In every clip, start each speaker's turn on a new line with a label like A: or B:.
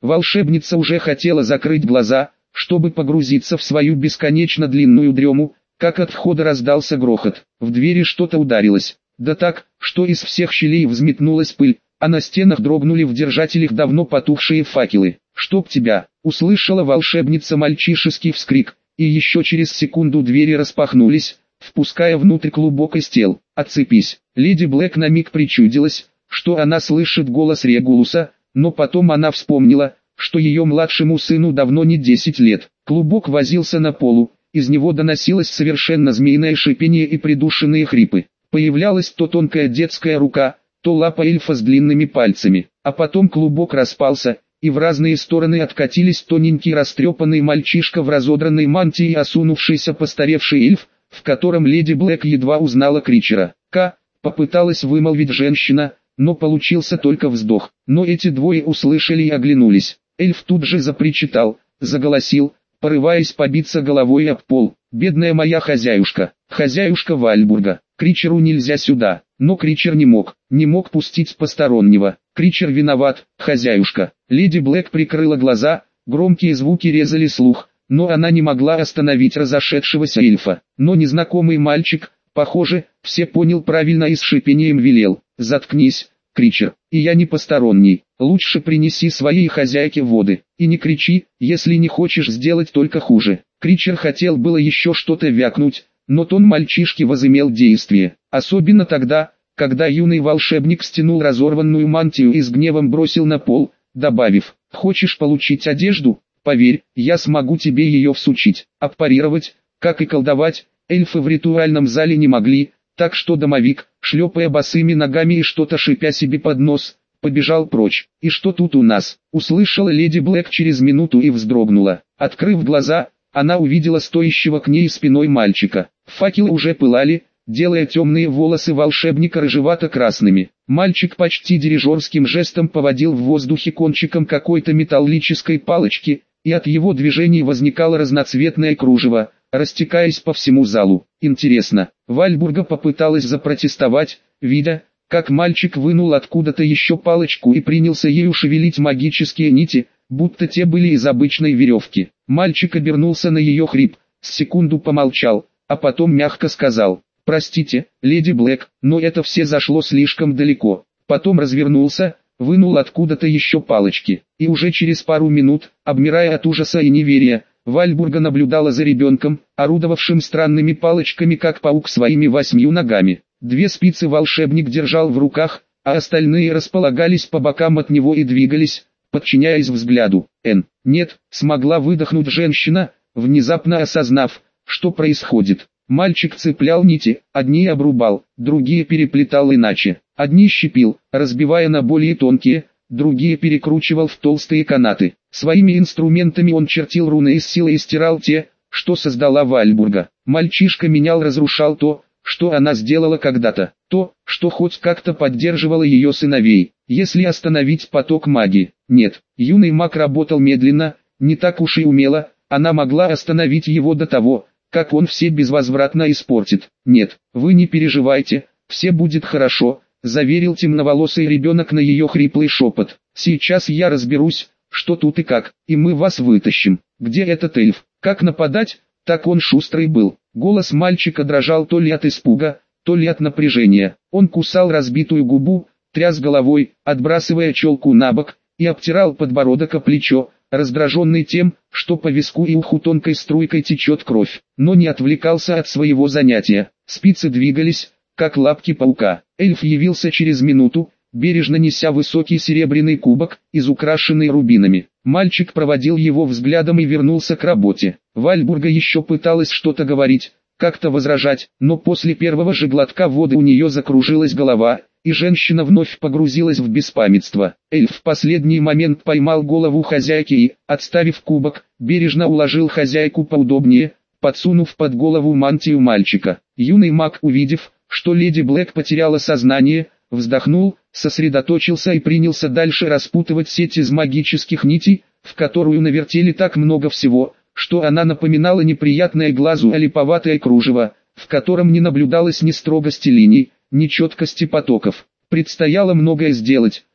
A: Волшебница уже хотела закрыть глаза, чтобы погрузиться в свою бесконечно длинную дрему, как от входа раздался грохот. В двери что-то ударилось. Да так, что из всех щелей взметнулась пыль, а на стенах дрогнули в держателях давно потухшие факелы. «Чтоб тебя!» — услышала волшебница мальчишеский вскрик, и еще через секунду двери распахнулись, впуская внутрь клубок из тел. «Отцепись!» Леди Блэк на миг причудилась, что она слышит голос Регулуса, но потом она вспомнила, что ее младшему сыну давно не 10 лет. Клубок возился на полу, из него доносилось совершенно змеиное шипение и придушенные хрипы. Появлялась то тонкая детская рука, то лапа эльфа с длинными пальцами, а потом клубок распался, и в разные стороны откатились тоненький растрепанный мальчишка в разодранной мантии и осунувшийся постаревший эльф, в котором леди Блэк едва узнала Кричера. Попыталась вымолвить женщина, но получился только вздох. Но эти двое услышали и оглянулись. Эльф тут же запричитал, заголосил, порываясь побиться головой об пол. «Бедная моя хозяюшка, хозяюшка Вальбурга, Кричеру нельзя сюда». Но Кричер не мог пустить постороннего. Кричер виноват, хозяюшка. Леди Блэк прикрыла глаза, громкие звуки резали слух, но она не могла остановить разошедшегося эльфа. Но незнакомый мальчик, похоже, все понял правильно и с шипением велел: «Заткнись, Кричер, и я не посторонний, лучше принеси своей хозяйке воды, и не кричи, если не хочешь сделать только хуже». Кричер хотел было еще что-то вякнуть, но тон мальчишки возымел действие, особенно тогда, когда юный волшебник стянул разорванную мантию и с гневом бросил на пол, добавив: «Хочешь получить одежду? Поверь, я смогу тебе ее всучить». Аппарировать, как и колдовать, эльфы в ритуальном зале не могли, так что домовик, шлепая босыми ногами и что-то шипя себе под нос, побежал прочь. «И что тут у нас?» — услышала леди Блэк через минуту и вздрогнула. Открыв глаза, она увидела стоящего к ней спиной мальчика. Факелы уже пылали, делая темные волосы волшебника рыжевато-красными. Мальчик почти дирижерским жестом поводил в воздухе кончиком какой-то металлической палочки, и от его движений возникало разноцветное кружево, растекаясь по всему залу. Интересно, Вальбурга попыталась запротестовать, видя, как мальчик вынул откуда-то еще палочку и принялся ею шевелить магические нити, будто те были из обычной веревки. Мальчик обернулся на ее хрип, с секунду помолчал, а потом мягко сказал: «Простите, леди Блэк, но это все зашло слишком далеко». Потом развернулся, вынул откуда-то еще палочки, и уже через пару минут, обмирая от ужаса и неверия, Вальбурга наблюдала за ребенком, орудовавшим странными палочками как паук своими 8 ногами. 2 спицы волшебник держал в руках, а остальные располагались по бокам от него и двигались, подчиняясь взгляду. «Нет», — смогла выдохнуть женщина, внезапно осознав, что происходит. Мальчик цеплял нити, одни обрубал, другие переплетал иначе. Одни щепил, разбивая на более тонкие, другие перекручивал в толстые канаты. Своими инструментами он чертил руны из силы и стирал те, что создала Вальбурга. Мальчишка разрушал то, что она сделала когда-то, то, что хоть как-то поддерживало ее сыновей. Если остановить поток магии, нет. Юный маг работал медленно, не так уж и умело, она могла остановить его до того, как он все безвозвратно испортит. «Нет, вы не переживайте, все будет хорошо», — заверил темноволосый ребенок на ее хриплый шепот. «Сейчас я разберусь, что тут и как, и мы вас вытащим». «Где этот эльф? Как нападать?» Так он шустрый был. Голос мальчика дрожал то ли от испуга, то ли от напряжения. Он кусал разбитую губу, тряс головой, отбрасывая челку на бок, и обтирал подбородок о плечо, раздраженный тем, что по виску и уху тонкой струйкой течет кровь. Но не отвлекался от своего занятия. Спицы двигались, как лапки паука. Эльф явился через минуту, бережно неся высокий серебряный кубок, изукрашенный рубинами. Мальчик проводил его взглядом и вернулся к работе. Вальбурга еще пыталась что-то говорить, как-то возражать, но после первого же глотка воды у нее закружилась голова, и женщина вновь погрузилась в беспамятство. Эльф в последний момент поймал голову хозяйки и, отставив кубок, бережно уложил хозяйку поудобнее, подсунув под голову мантию мальчика. Юный маг, увидев, что леди Блэк потеряла сознание, вздохнул, сосредоточился и принялся дальше распутывать сеть из магических нитей, в которую навертели так много всего, что она напоминала неприятное глазу олиповатое кружево, в котором не наблюдалось ни строгости линий, ни четкости потоков. Предстояло многое сделать,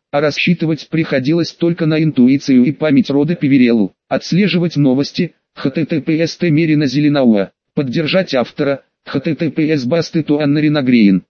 A: а рассчитывать приходилось только на интуицию и память рода Певереллу. Отслеживать новости, https Темерина Зеленауа, поддержать автора, https Басты Туаннарина Грейн,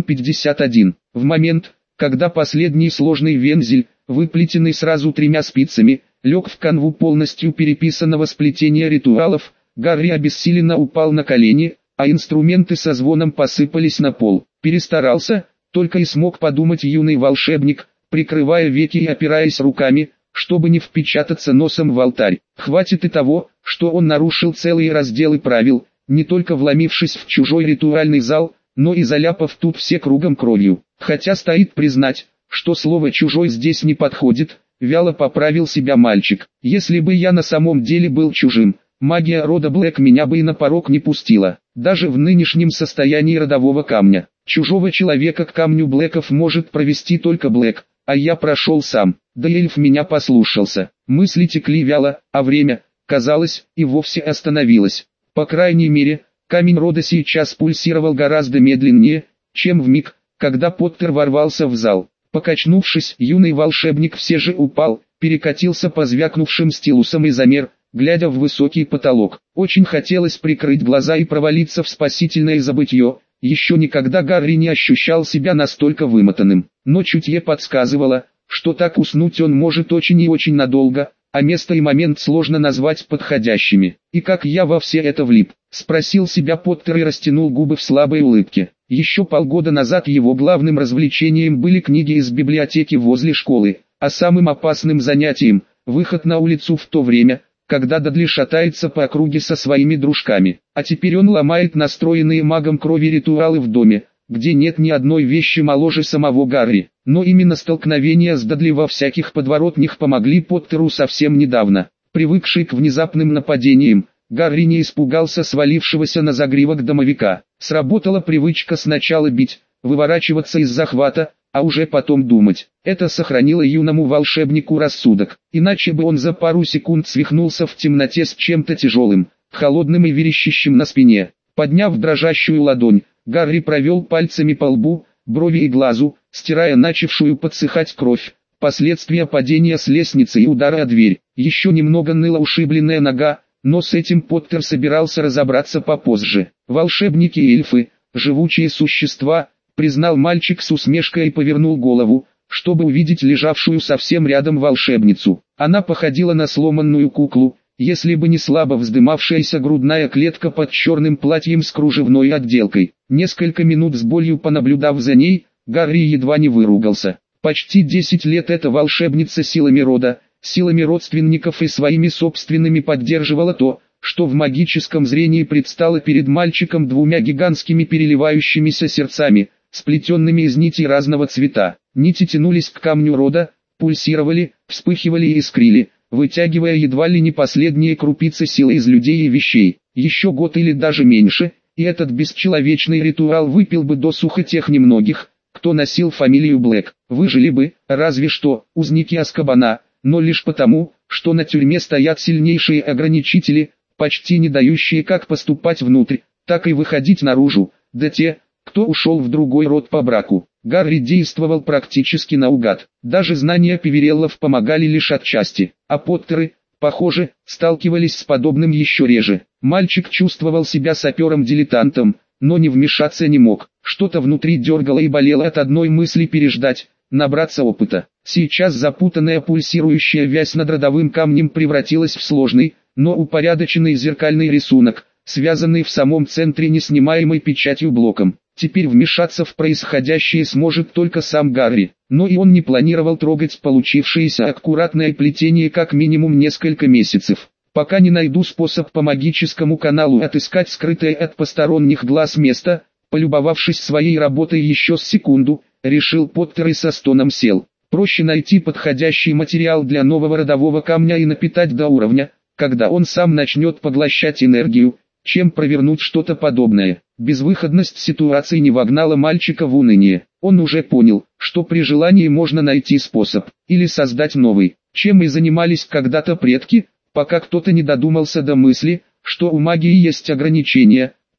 A: 1.51. В момент, когда последний сложный вензель, выплетенный сразу 3 спицами, лег в канву полностью переписанного сплетения ритуалов, Гарри обессиленно упал на колени, а инструменты со звоном посыпались на пол. Перестарался, только и смог подумать юный волшебник, прикрывая веки и опираясь руками, чтобы не впечататься носом в алтарь. Хватит и того, что он нарушил целые разделы правил, не только вломившись в чужой ритуальный зал, но и заляпав тут все кругом кровью. Хотя стоит признать, что слово «чужой» здесь не подходит, вяло поправил себя мальчик. Если бы я на самом деле был чужим, магия рода Блэк меня бы и на порог не пустила. Даже в нынешнем состоянии родового камня. Чужого человека к камню Блэков может провести только Блэк, а я прошел сам. Да эльф меня послушался. Мысли текли вяло, а время, казалось, и вовсе остановилось. По крайней мере, камень рода сейчас пульсировал гораздо медленнее, чем в миг, когда Поттер ворвался в зал. Покачнувшись, юный волшебник все же упал, перекатился по звякнувшим стилусам и замер, глядя в высокий потолок. Очень хотелось прикрыть глаза и провалиться в спасительное забытье. Еще никогда Гарри не ощущал себя настолько вымотанным. Но чутье подсказывало, что так уснуть он может очень и очень надолго, а место и момент сложно назвать подходящими. «И как я во все это влип?» — спросил себя Поттер и растянул губы в слабой улыбке. Еще полгода назад его главным развлечением были книги из библиотеки возле школы, а самым опасным занятием — выход на улицу в то время, когда Дадли шатается по округе со своими дружками. А теперь он ломает настроенные магом крови ритуалы в доме, где нет ни одной вещи моложе самого Гарри. Но именно столкновения с Дадли во всяких подворотнях помогли Поттеру совсем недавно. Привыкший к внезапным нападениям, Гарри не испугался свалившегося на загривок домовика. Сработала привычка сначала бить, выворачиваться из захвата, а уже потом думать. Это сохранило юному волшебнику рассудок. Иначе бы он за пару секунд свихнулся в темноте с чем-то тяжелым, холодным и верещащим на спине. Подняв дрожащую ладонь, Гарри провел пальцами по лбу, брови и глазу, стирая начавшую подсыхать кровь. Последствия падения с лестницы и удара о дверь. Еще немного ныла ушибленная нога, но с этим Поттер собирался разобраться попозже. Волшебники и эльфы, живучие существа, признал мальчик с усмешкой и повернул голову, чтобы увидеть лежавшую совсем рядом волшебницу. Она походила на сломанную куклу, если бы не слабо вздымавшаяся грудная клетка под черным платьем с кружевной отделкой. Несколько минут с болью понаблюдав за ней, Гарри едва не выругался. Почти 10 лет эта волшебница силами рода, силами родственников и своими собственными поддерживала то, что в магическом зрении предстало перед мальчиком 2 гигантскими переливающимися сердцами, сплетенными из нитей разного цвета. Нити тянулись к камню рода, пульсировали, вспыхивали и искрили, вытягивая едва ли не последние крупицы силы из людей и вещей. Еще год или даже меньше, и этот бесчеловечный ритуал выпил бы досуха тех немногих, кто носил фамилию Блэк. Выжили бы, разве что, узники Азкабана, но лишь потому, что на тюрьме стоят сильнейшие ограничители, почти не дающие как поступать внутрь, так и выходить наружу, да те, кто ушел в другой род по браку. Гарри действовал практически наугад. Даже знания Певереллов помогали лишь отчасти, а Поттеры, похоже, сталкивались с подобным еще реже. Мальчик чувствовал себя сапером-дилетантом, но не вмешаться не мог. Что-то внутри дергало и болело от одной мысли переждать, набраться опыта. Сейчас запутанная пульсирующая вязь над родовым камнем превратилась в сложный, но упорядоченный зеркальный рисунок, связанный в самом центре неснимаемой печатью блоком. Теперь вмешаться в происходящее сможет только сам Гарри, но и он не планировал трогать получившееся аккуратное плетение как минимум несколько месяцев. Пока не найду способ по магическому каналу отыскать скрытое от посторонних глаз место, полюбовавшись своей работой еще с секунду, решил Поттер и со стоном сел. Проще найти подходящий материал для нового родового камня и напитать до уровня, когда он сам начнет поглощать энергию, чем провернуть что-то подобное. Безвыходность ситуации не вогнала мальчика в уныние. Он уже понял, что при желании можно найти способ, или создать новый, чем и занимались когда-то предки, пока кто-то не додумался до мысли, что у магии есть ограничения,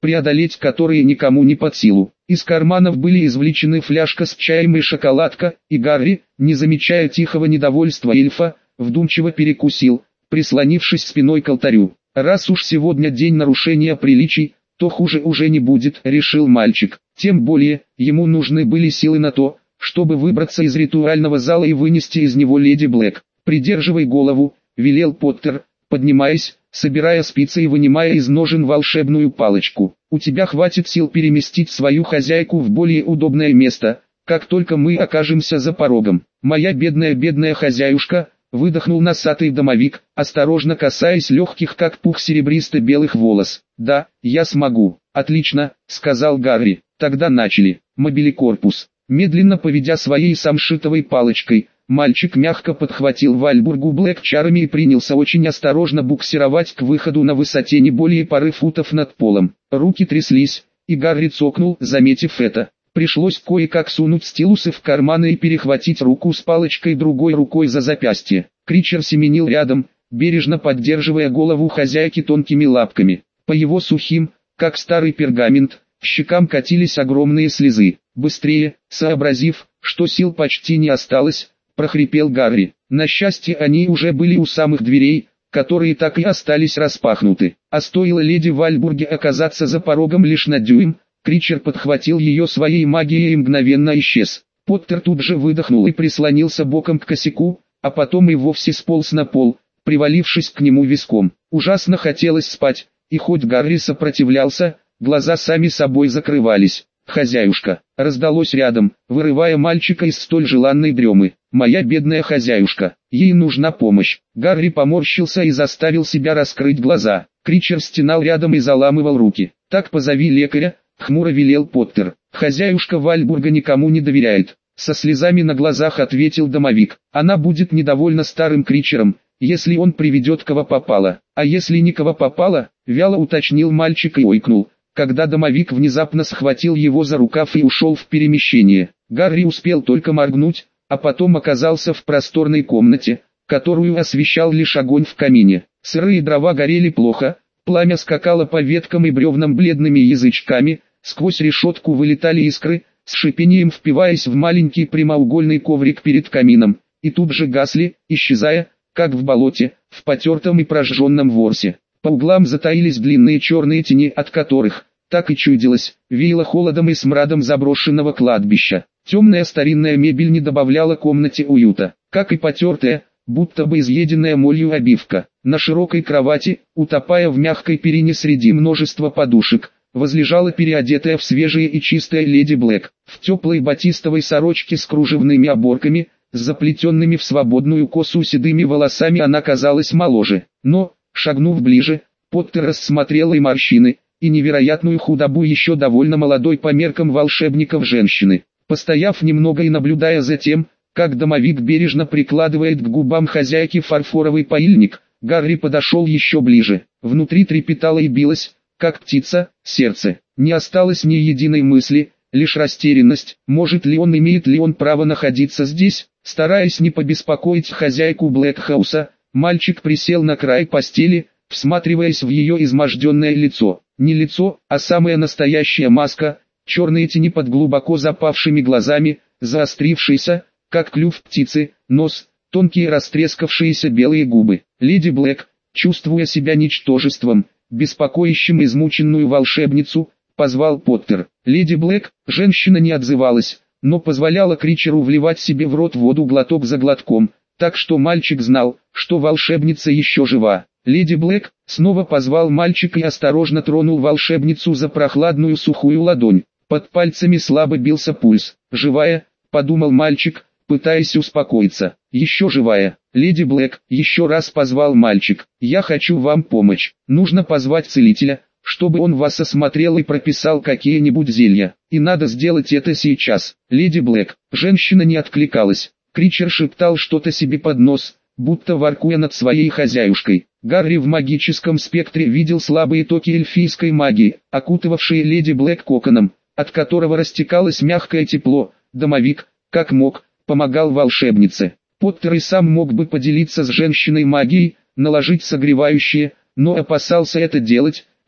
A: преодолеть которые никому не под силу. Из карманов были извлечены фляжка с чаем и шоколадка, и Гарри, не замечая тихого недовольства эльфа, вдумчиво перекусил, прислонившись спиной к алтарю. «Раз уж сегодня день нарушения приличий, то хуже уже не будет», — решил мальчик. Тем более, ему нужны были силы на то, чтобы выбраться из ритуального зала и вынести из него леди Блэк. «Придерживай голову», — велел Поттер, поднимаясь, собирая спицы и вынимая из ножен волшебную палочку. «У тебя хватит сил переместить свою хозяйку в более удобное место, как только мы окажемся за порогом. Моя бедная хозяюшка», — выдохнул носатый домовик, осторожно касаясь легких как пух серебристо-белых волос. «Да, я смогу». «Отлично», — сказал Гарри. «Тогда начали». Мобиликорпус. Медленно поведя своей самшитовой палочкой, мальчик мягко подхватил Вальбургу Блэк чарами и принялся очень осторожно буксировать к выходу на высоте не более пары футов над полом. Руки тряслись, и Гарри цокнул, заметив это. Пришлось кое-как сунуть стилусы в карманы и перехватить руку с палочкой другой рукой за запястье. Кричер семенил рядом, бережно поддерживая голову хозяйки тонкими лапками. По его сухим, как старый пергамент, щекам катились огромные слезы. «Быстрее!» Сообразив, что сил почти не осталось, прохрипел Гарри. На счастье они уже были у самых дверей, которые так и остались распахнуты. А стоило леди Вальбурге оказаться за порогом лишь на дюйм, Кричер подхватил ее своей магией и мгновенно исчез. Поттер тут же выдохнул и прислонился боком к косяку, а потом и вовсе сполз на пол, привалившись к нему виском. Ужасно хотелось спать, и хоть Гарри сопротивлялся, глаза сами собой закрывались. «Хозяюшка!» раздалось рядом, вырывая мальчика из столь желанной дремы. «Моя бедная хозяюшка! Ей нужна помощь!» Гарри поморщился и заставил себя раскрыть глаза. Кричер стенал рядом и заламывал руки. «Так позови лекаря», — хмуро велел Поттер. «Хозяюшка Вальбурга никому не доверяет», — со слезами на глазах ответил домовик. «Она будет недовольна старым Кричером, если он приведет кого попало». «А если никого попало?» — вяло уточнил мальчик и ойкнул, когда домовик внезапно схватил его за рукав и ушел в перемещение. Гарри успел только моргнуть, а потом оказался в просторной комнате, которую освещал лишь огонь в камине. Сырые дрова горели плохо, пламя скакало по веткам и бревнам бледными язычками, сквозь решетку вылетали искры, с шипением впиваясь в маленький прямоугольный коврик перед камином, и тут же гасли, исчезая, как в болоте, в потертом и прожженном ворсе. По углам затаились длинные черные тени, от которых, так и чудилось, веяло холодом и смрадом заброшенного кладбища. Темная старинная мебель не добавляла комнате уюта, как и потертая, будто бы изъеденная молью обивка. На широкой кровати, утопая в мягкой перине среди множества подушек, возлежала переодетая в свежее и чистое леди Блэк, в теплой батистовой сорочке с кружевными оборками, с заплетенными в свободную косу седыми волосами она казалась моложе, но, шагнув ближе, Поттер рассмотрел и морщины, и невероятную худобу еще довольно молодой по меркам волшебников женщины. Постояв немного и наблюдая за тем, как домовик бережно прикладывает к губам хозяйки фарфоровый паильник, Гарри подошел еще ближе. Внутри трепетало и билось, как птица, сердце. Не осталось ни единой мысли, лишь растерянность. Может ли он, имеет ли он право находиться здесь? Стараясь не побеспокоить хозяйку Блэкхауса, мальчик присел на край постели, всматриваясь в ее изможденное лицо. Не лицо, а самая настоящая маска, черные тени под глубоко запавшими глазами, заострившийся, как клюв птицы, нос, тонкие растрескавшиеся белые губы. Леди Блэк, чувствуя себя ничтожеством, беспокоящим измученную волшебницу, позвал Поттер. Леди Блэк, женщина не отзывалась, но позволяла Кричеру вливать себе в рот воду глоток за глотком, так что мальчик знал, что волшебница еще жива. Леди Блэк снова позвал мальчика и осторожно тронул волшебницу за прохладную сухую ладонь. Под пальцами слабо бился пульс. «Живая», — подумал мальчик, пытаясь успокоиться. «Еще живая». «Леди Блэк», — еще раз позвал мальчик. «Я хочу вам помочь. Нужно позвать целителя, чтобы он вас осмотрел и прописал какие-нибудь зелья. И надо сделать это сейчас». «Леди Блэк». Женщина не откликалась. Кричер шептал что-то себе под нос, будто воркуя над своей хозяюшкой. Гарри в магическом спектре видел слабые токи эльфийской магии, окутывавшие леди Блэк коконом, от которого растекалось мягкое тепло. Домовик, как мог, помогал волшебнице. Поттер и сам мог бы поделиться с женщиной магией, наложить согревающее, но опасался это делать,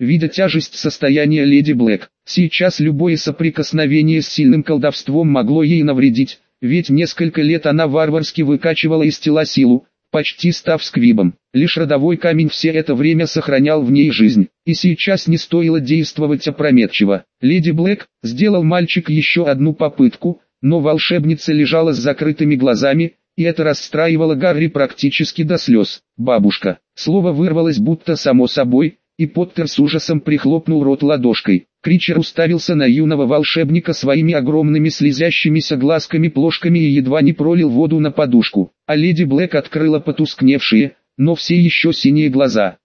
A: видя тяжесть состояния леди Блэк. Сейчас любое соприкосновение с сильным колдовством могло ей навредить, ведь несколько лет она варварски выкачивала из тела силу, почти став сквибом. Лишь родовой камень все это время сохранял в ней жизнь, и сейчас не стоило действовать опрометчиво. Леди Блэк сделал мальчик еще одну попытку, но волшебница лежала с закрытыми глазами, и это расстраивало Гарри практически до слез. «Бабушка». Слово вырвалось будто само собой, и Поттер с ужасом прихлопнул рот ладошкой. Кричер уставился на юного волшебника своими огромными слезящимися глазками-плошками и едва не пролил воду на подушку. А леди Блэк открыла потускневшие, но все еще синие глаза.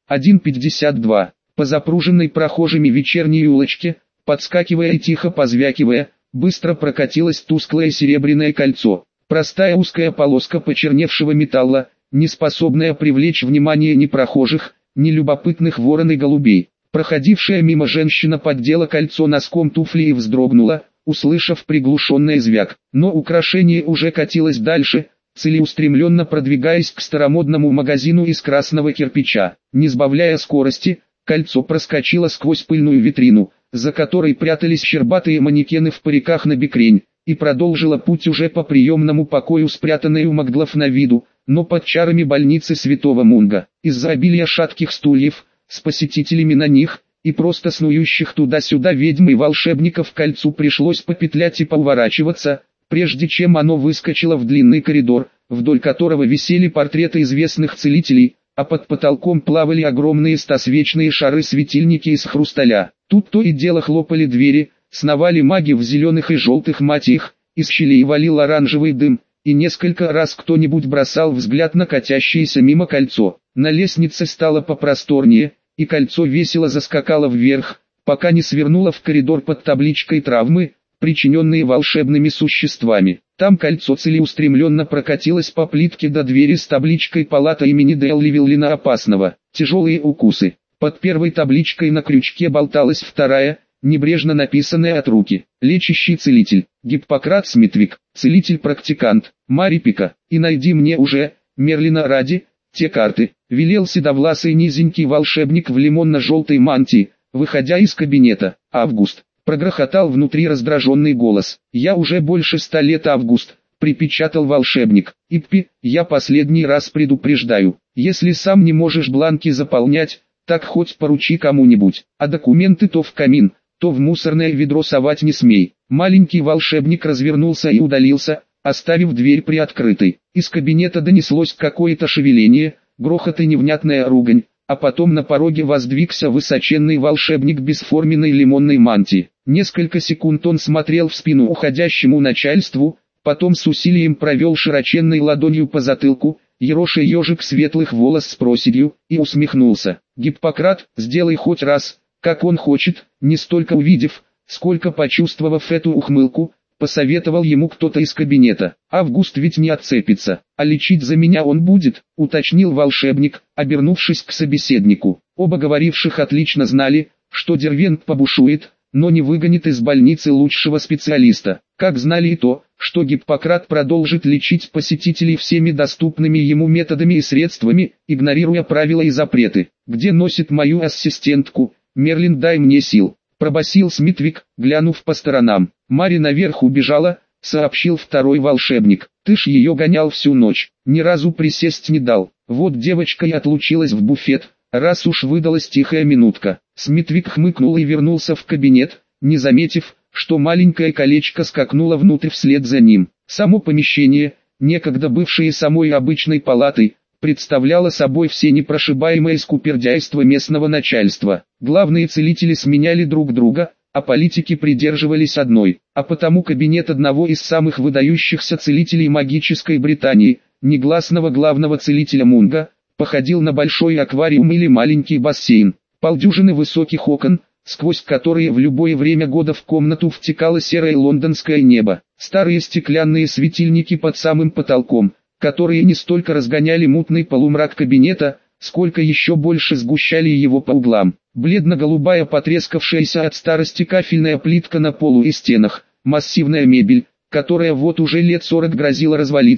A: 1:52. По запруженной прохожими вечерней улочке, подскакивая и тихо позвякивая, быстро прокатилось тусклое серебряное кольцо. Простая узкая полоска почерневшего металла, не способная привлечь внимание ни прохожих, ни любопытных ворон и голубей. Проходившая мимо женщина поддела кольцо носком туфли и вздрогнула, услышав приглушенный звяк. Но украшение уже катилось дальше, целеустремленно продвигаясь к старомодному магазину из красного кирпича. Не сбавляя скорости, кольцо проскочило сквозь пыльную витрину, за которой прятались щербатые манекены в париках на бекрень, и продолжила путь уже по приемному покою, спрятанной у Макдлов на виду, но под чарами больницы Святого Мунга. Из-за обилия шатких стульев, с посетителями на них, и просто снующих туда-сюда ведьм и волшебников кольцу пришлось попетлять и поворачиваться, прежде чем оно выскочило в длинный коридор, вдоль которого висели портреты известных целителей, а под потолком плавали огромные стосвечные шары-светильники из хрусталя. Тут то и дело хлопали двери, сновали маги в зеленых и желтых мантиях, из щелей валил оранжевый дым, и несколько раз кто-нибудь бросал взгляд на катящееся мимо кольцо. На лестнице стало попросторнее, и кольцо весело заскакало вверх, пока не свернуло в коридор под табличкой «Травмы, причиненные волшебными существами». Там кольцо целеустремленно прокатилось по плитке до двери с табличкой «Палата имени Д.Л. Виллина Опасного». Тяжелые укусы. Под первой табличкой на крючке болталась вторая, небрежно написанная от руки. Лечащий целитель. Гиппократ Смитвик. Целитель-практикант. Марипика. И найди мне уже, Мерлина ради, те карты. Велел седовласый низенький волшебник в лимонно-желтой мантии, выходя из кабинета. Август. Прогрохотал внутри раздраженный голос. «Я уже больше 100 лет, Август», — припечатал волшебник. «Иппи, я последний раз предупреждаю, если сам не можешь бланки заполнять, так хоть поручи кому-нибудь, а документы то в камин, то в мусорное ведро совать не смей». Маленький волшебник развернулся и удалился, оставив дверь приоткрытой. Из кабинета донеслось какое-то шевеление, грохот и невнятная ругань, а потом на пороге воздвигся высоченный волшебник бесформенной лимонной мантии. Несколько секунд он смотрел в спину уходящему начальству, потом с усилием провел широченной ладонью по затылку, ероша ежик светлых волос с проседью, и усмехнулся. «Гиппократ, сделай хоть раз, как он хочет», не столько увидев, сколько почувствовав эту ухмылку, посоветовал ему кто-то из кабинета. «Август ведь не отцепится, а лечить за меня он будет», уточнил волшебник, обернувшись к собеседнику. Оба говоривших отлично знали, что Дервент побушует, но не выгонит из больницы лучшего специалиста. Как знали и то, что Гиппократ продолжит лечить посетителей всеми доступными ему методами и средствами, игнорируя правила и запреты. «Где носит мою ассистентку? Мерлин, дай мне сил», пробасил Смитвик, глянув по сторонам. «Мари наверх убежала», сообщил второй волшебник. «Ты ж ее гонял всю ночь, ни разу присесть не дал. Вот девочка и отлучилась в буфет, раз уж выдалась тихая минутка». Смитвик хмыкнул и вернулся в кабинет, не заметив, что маленькое колечко скакнуло внутрь вслед за ним. Само помещение, некогда бывшее самой обычной палатой, представляло собой все непрошибаемое скупердяйство местного начальства. Главные целители сменяли друг друга, а политики придерживались одной, а потому кабинет одного из самых выдающихся целителей магической Британии, негласного главного целителя Мунга, походил на большой аквариум или маленький бассейн. Полдюжины высоких окон, сквозь которые в любое время года в комнату втекало серое лондонское небо. Старые стеклянные светильники под самым потолком, которые не столько разгоняли мутный полумрак кабинета, сколько еще больше сгущали его по углам. Бледно-голубая потрескавшаяся от старости кафельная плитка на полу и стенах, массивная мебель, которая вот уже лет 40 грозила развалиться,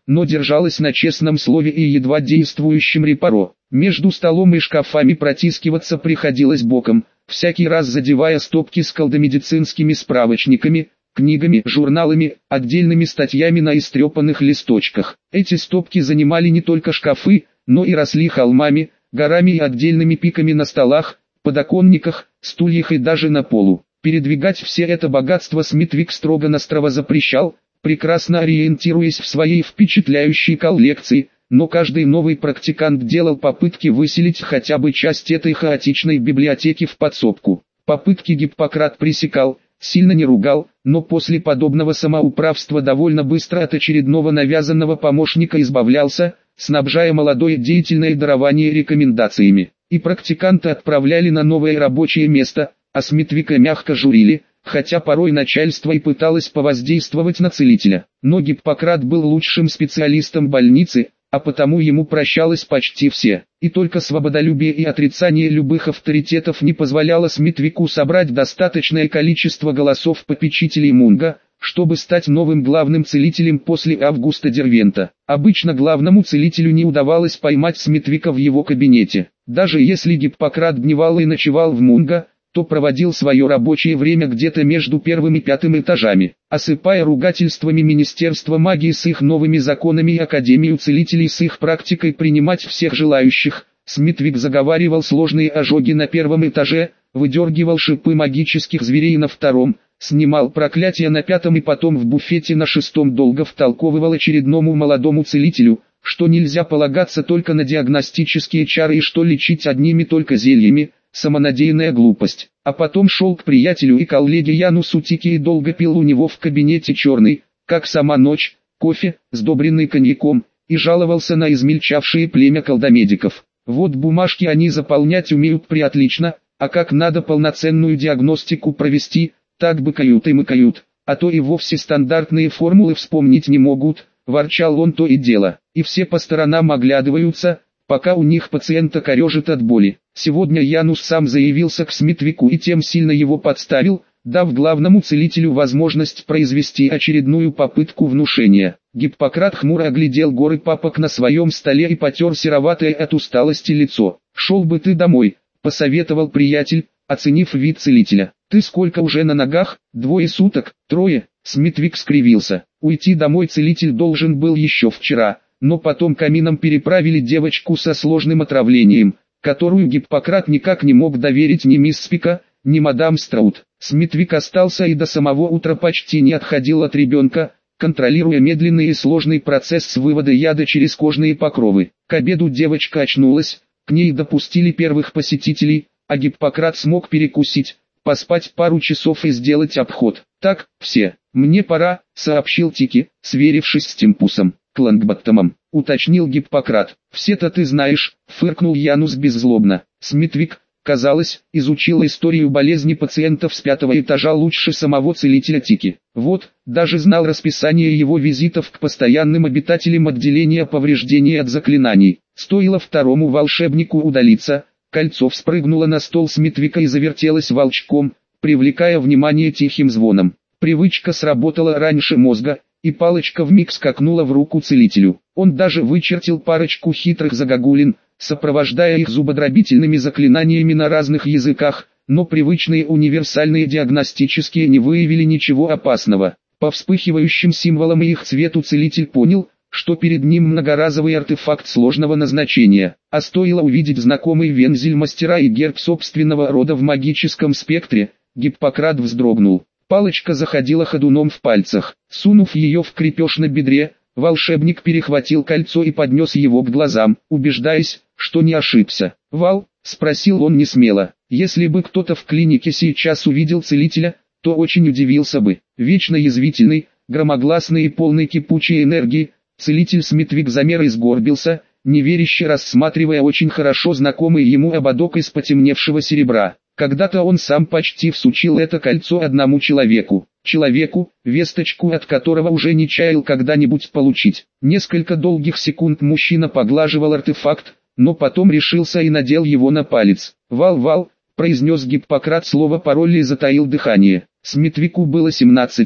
A: но держалась на честном слове и едва действующем репаро. Между столом и шкафами протискиваться приходилось боком, всякий раз задевая стопки с колдомедицинскими справочниками, книгами, журналами, отдельными статьями на истрепанных листочках. Эти стопки занимали не только шкафы, но и росли холмами, горами и отдельными пиками на столах, подоконниках, стульях и даже на полу. Передвигать все это богатство Смитвик строго-настрого запрещал, прекрасно ориентируясь в своей впечатляющей коллекции, но каждый новый практикант делал попытки выселить хотя бы часть этой хаотичной библиотеки в подсобку. Попытки Гиппократ пресекал, сильно не ругал, но после подобного самоуправства довольно быстро от очередного навязанного помощника избавлялся, снабжая молодое деятельное дарование рекомендациями. И практиканта отправляли на новое рабочее место, а Смитвика мягко журили, хотя порой начальство и пыталось повоздействовать на целителя. Но Гиппократ был лучшим специалистом больницы, а потому ему прощалось почти все. И только свободолюбие и отрицание любых авторитетов не позволяло Смитвику собрать достаточное количество голосов попечителей Мунга, чтобы стать новым главным целителем после Августа Дервента. Обычно главному целителю не удавалось поймать Смитвика в его кабинете. Даже если Гиппократ дневал и ночевал в Мунга, то проводил свое рабочее время где-то между первым и пятым этажами, осыпая ругательствами Министерство магии с их новыми законами и Академию целителей с их практикой принимать всех желающих. Смитвик заговаривал сложные ожоги на первом этаже, выдергивал шипы магических зверей на втором, снимал проклятия на пятом и потом в буфете на шестом долго втолковывал очередному молодому целителю, что нельзя полагаться только на диагностические чары и что лечить одними только зельями – самонадеянная глупость. А потом шел к приятелю и коллеге Янусу Тики и долго пил у него в кабинете черный, как сама ночь, кофе, сдобренный коньяком, и жаловался на измельчавшее племя колдомедиков. Вот бумажки они заполнять умеют приотлично, а как надо полноценную диагностику провести, так бы кают и мыкают, а то и вовсе стандартные формулы вспомнить не могут, ворчал он то и дело, и все по сторонам оглядываются, пока у них пациента корежит от боли. Сегодня Янус сам заявился к Смитвику и тем сильно его подставил, дав главному целителю возможность произвести очередную попытку внушения. Гиппократ хмуро оглядел горы папок на своем столе и потер сероватое от усталости лицо. «Шел бы ты домой», — посоветовал приятель, оценив вид целителя. «Ты сколько уже на ногах? 2 суток? 3?» Смитвик скривился. Уйти домой целитель должен был еще вчера, но потом камином переправили девочку со сложным отравлением, которую Гиппократ никак не мог доверить ни мисс Спика, ни мадам Страут. Смитвик остался и до самого утра почти не отходил от ребенка, контролируя медленный и сложный процесс вывода яда через кожные покровы. К обеду девочка очнулась, к ней допустили первых посетителей, а Гиппократ смог перекусить, поспать пару часов и сделать обход. «Так, все, мне пора», — сообщил Тики, сверившись с Тимпусом. «Клангбаттомом», — уточнил Гиппократ. «Все-то ты знаешь», — фыркнул Янус беззлобно. Смитвик, казалось, изучил историю болезни пациентов с 5-го этажа лучше самого целителя Тики. Вот, даже знал расписание его визитов к постоянным обитателям отделения повреждений от заклинаний. Стоило второму волшебнику удалиться, кольцо вспрыгнуло на стол Смитвика и завертелось волчком, привлекая внимание тихим звоном. Привычка сработала раньше мозга, и палочка вмиг скакнула в руку целителю. Он даже вычертил парочку хитрых загогулин, сопровождая их зубодробительными заклинаниями на разных языках, но привычные универсальные диагностические не выявили ничего опасного. По вспыхивающим символам и их цвету целитель понял, что перед ним многоразовый артефакт сложного назначения. А стоило увидеть знакомый вензель мастера и герб собственного рода в магическом спектре, Гиппократ вздрогнул. Палочка заходила ходуном в пальцах. Сунув ее в крепеж на бедре, волшебник перехватил кольцо и поднес его к глазам, убеждаясь, что не ошибся. «Вал?» — спросил он несмело. Если бы кто-то в клинике сейчас увидел целителя, то очень удивился бы. Вечно язвительный, громогласный и полный кипучей энергии, целитель Смитвик замер и сгорбился, неверяще рассматривая очень хорошо знакомый ему ободок из потемневшего серебра. Когда-то он сам почти всучил это кольцо одному человеку, весточку от которого уже не чаял когда-нибудь получить. Несколько долгих секунд мужчина поглаживал артефакт, но потом решился и надел его на палец. «Вал», произнес Гиппократ слово пароль и затаил дыхание. Смитвику было 17,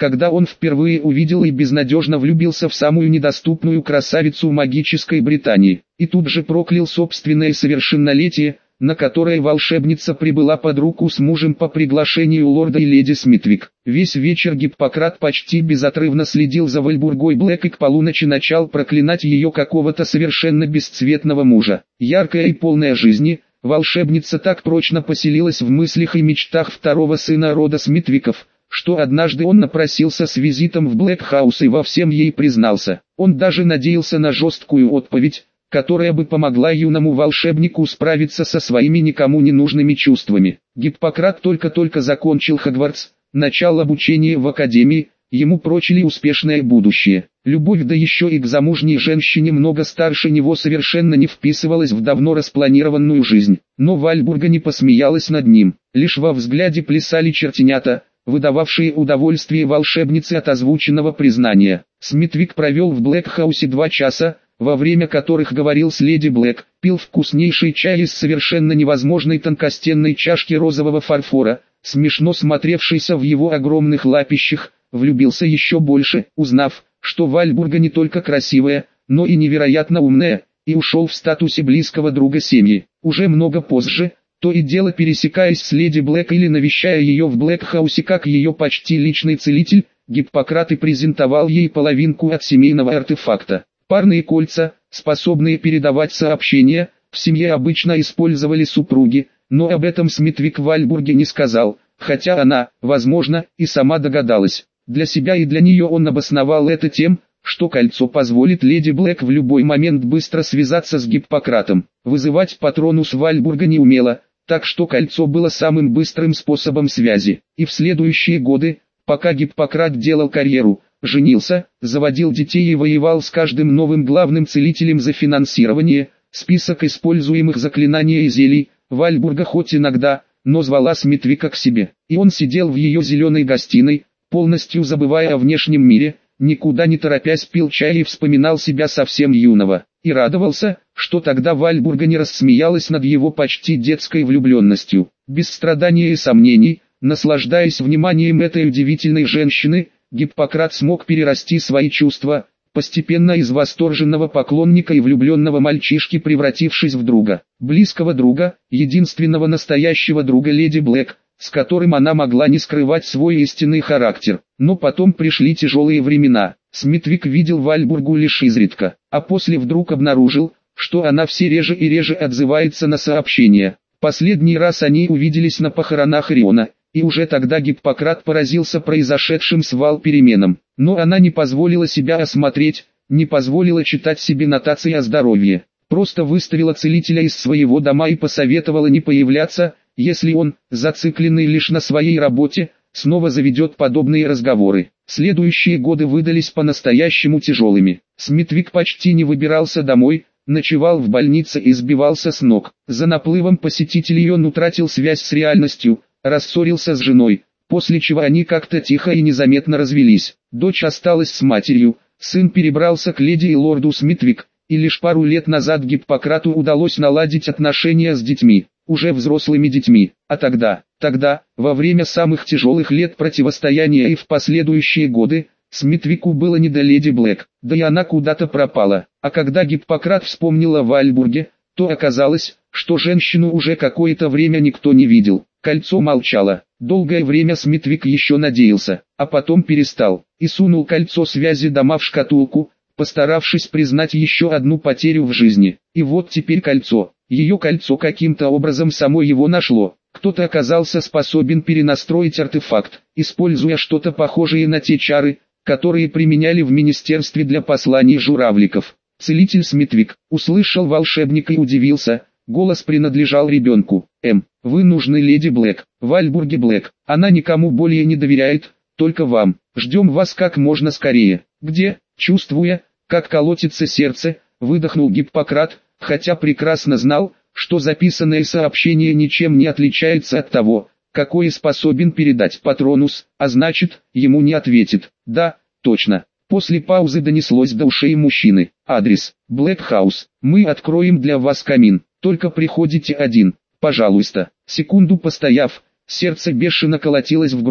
A: когда он впервые увидел и безнадежно влюбился в самую недоступную красавицу магической Британии, и тут же проклял собственное совершеннолетие, на которое волшебница прибыла под руку с мужем по приглашению лорда и леди Смитвик. Весь вечер Гиппократ почти безотрывно следил за Вальбургой Блэк и к полуночи начал проклинать ее какого-то совершенно бесцветного мужа. Яркая и полная жизни, волшебница так прочно поселилась в мыслях и мечтах второго сына рода Смитвиков, что однажды он напросился с визитом в Блэкхаус и во всем ей признался. Он даже надеялся на жесткую отповедь, которая бы помогла юному волшебнику справиться со своими никому не нужными чувствами. Гиппократ только-только закончил Хогвартс, начал обучение в академии, ему прочили успешное будущее. Любовь, да еще и к замужней женщине много старше него, совершенно не вписывалась в давно распланированную жизнь. Но Вальбурга не посмеялась над ним, лишь во взгляде плясали чертенята, выдававшие удовольствие волшебнице от озвученного признания. Смитвик провел в Блэкхаусе 2 часа, во время которых говорил с леди Блэк, пил вкуснейший чай из совершенно невозможной тонкостенной чашки розового фарфора, смешно смотревшийся в его огромных лапищах, влюбился еще больше, узнав, что Вальбурга не только красивая, но и невероятно умная, и ушел в статусе близкого друга семьи. Уже много позже, то и дело пересекаясь с леди Блэк или навещая ее в Блэкхаусе как ее почти личный целитель, Гиппократ и презентовал ей половинку от семейного артефакта. Парные кольца, способные передавать сообщения, в семье обычно использовали супруги, но об этом Смитвик Вальбурге не сказал, хотя она, возможно, и сама догадалась. Для себя и для нее он обосновал это тем, что кольцо позволит леди Блэк в любой момент быстро связаться с Гиппократом. Вызывать Патронус Вальбурга не умела, так что кольцо было самым быстрым способом связи. И в следующие годы, пока Гиппократ делал карьеру, женился, заводил детей и воевал с каждым новым главным целителем за финансирование, список используемых заклинаний и зелий, Вальбурга хоть иногда, но звала Смитвика к себе. И он сидел в ее зеленой гостиной, полностью забывая о внешнем мире, никуда не торопясь пил чай и вспоминал себя совсем юного. И радовался, что тогда Вальбурга не рассмеялась над его почти детской влюбленностью. Без страдания и сомнений, наслаждаясь вниманием этой удивительной женщины, Гиппократ смог перерасти свои чувства, постепенно из восторженного поклонника и влюбленного мальчишки превратившись в друга. Близкого друга, единственного настоящего друга леди Блэк, с которым она могла не скрывать свой истинный характер. Но потом пришли тяжелые времена. Смитвик видел Вальбургу лишь изредка, а после вдруг обнаружил, что она все реже и реже отзывается на сообщения. Последний раз они увиделись на похоронах Риона. И уже тогда Гиппократ поразился произошедшим с Вал переменам. Но она не позволила себя осмотреть, не позволила читать себе нотации о здоровье. Просто выставила целителя из своего дома и посоветовала не появляться, если он, зацикленный лишь на своей работе, снова заведет подобные разговоры. Следующие годы выдались по-настоящему тяжелыми. Смитвик почти не выбирался домой, ночевал в больнице и сбивался с ног. За наплывом посетителей он утратил связь с реальностью, рассорился с женой, после чего они как-то тихо и незаметно развелись. Дочь осталась с матерью, сын перебрался к леди и лорду Смитвик, и лишь пару лет назад Гиппократу удалось наладить отношения с детьми, уже взрослыми детьми. А тогда, во время самых тяжелых лет противостояния и в последующие годы, Смитвику было не до леди Блэк, да и она куда-то пропала. А когда Гиппократ вспомнил о Вальбурге, то оказалось, что женщину уже какое-то время никто не видел. Кольцо молчало. Долгое время Смитвик еще надеялся, а потом перестал, и сунул кольцо связи дома в шкатулку, постаравшись признать еще одну потерю в жизни. И вот теперь кольцо. Ее кольцо каким-то образом само его нашло. Кто-то оказался способен перенастроить артефакт, используя что-то похожее на те чары, которые применяли в министерстве для посланий журавликов. Целитель Смитвик услышал волшебника и удивился. Голос принадлежал ребенку. Вы нужны леди Блэк, Вальбурге Блэк. Она никому более не доверяет, только вам. Ждем вас как можно скорее. Где?» Чувствуя, как колотится сердце, выдохнул Гиппократ, хотя прекрасно знал, что записанное сообщение ничем не отличается от того, какое способен передать Патронус, а значит, ему не ответит. «Да, точно». После паузы донеслось до ушей мужчины. «Адрес: Блэкхаус. Мы откроем для вас камин. Только приходите один, пожалуйста». Секунду постояв, сердце бешено колотилось в груди,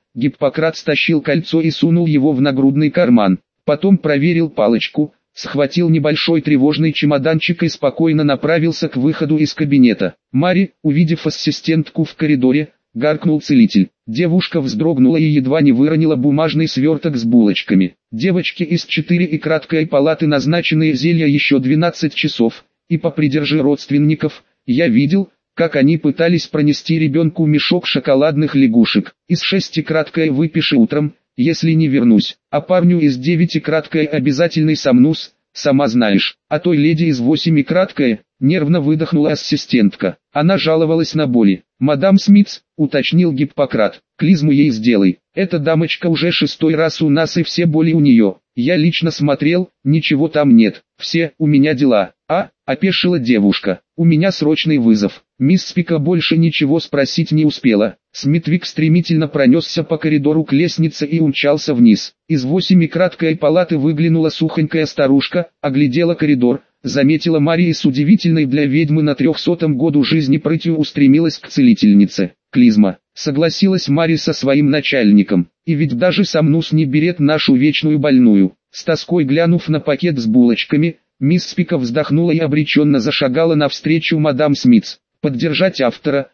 A: Гиппократ стащил кольцо и сунул его в нагрудный карман. Потом проверил палочку, схватил небольшой тревожный чемоданчик и спокойно направился к выходу из кабинета. Мари, увидев ассистентку в коридоре, гаркнул целитель. Девушка вздрогнула и едва не выронила бумажный сверток с булочками. Девочке из 4 и краткой палаты назначенные зелья еще 12 часов, и попридержи родственников, я видел, как они пытались пронести ребенку мешок шоколадных лягушек. Из 6 краткой выпиши утром, если не вернусь, а парню из 9 краткой обязательный сомнус, сама знаешь, а той леди из 8 краткой, нервно выдохнула ассистентка. Она жаловалась на боли. «Мадам Смитс», уточнил Гиппократ, клизму ей сделай. Эта дамочка уже 6-й раз у нас и все боли у нее. Я лично смотрел, ничего там нет. Все, у меня дела. Опешила девушка. У меня срочный вызов. Мисс Спика больше ничего спросить не успела. Смитвик стремительно пронесся по коридору к лестнице и умчался вниз. Из 8 краткой палаты выглянула сухонькая старушка, оглядела коридор, заметила Мари и с удивительной для ведьмы на 300-м году жизни прытью устремилась к целительнице. «Клизма», согласилась Мари со своим начальником, «и ведь даже сомнус не берет нашу вечную больную». С тоской глянув на пакет с булочками, мисс Спика вздохнула и обреченно зашагала навстречу мадам Смитс. Поддержать автора,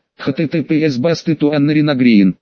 A: https://bastetуanнаринагреин,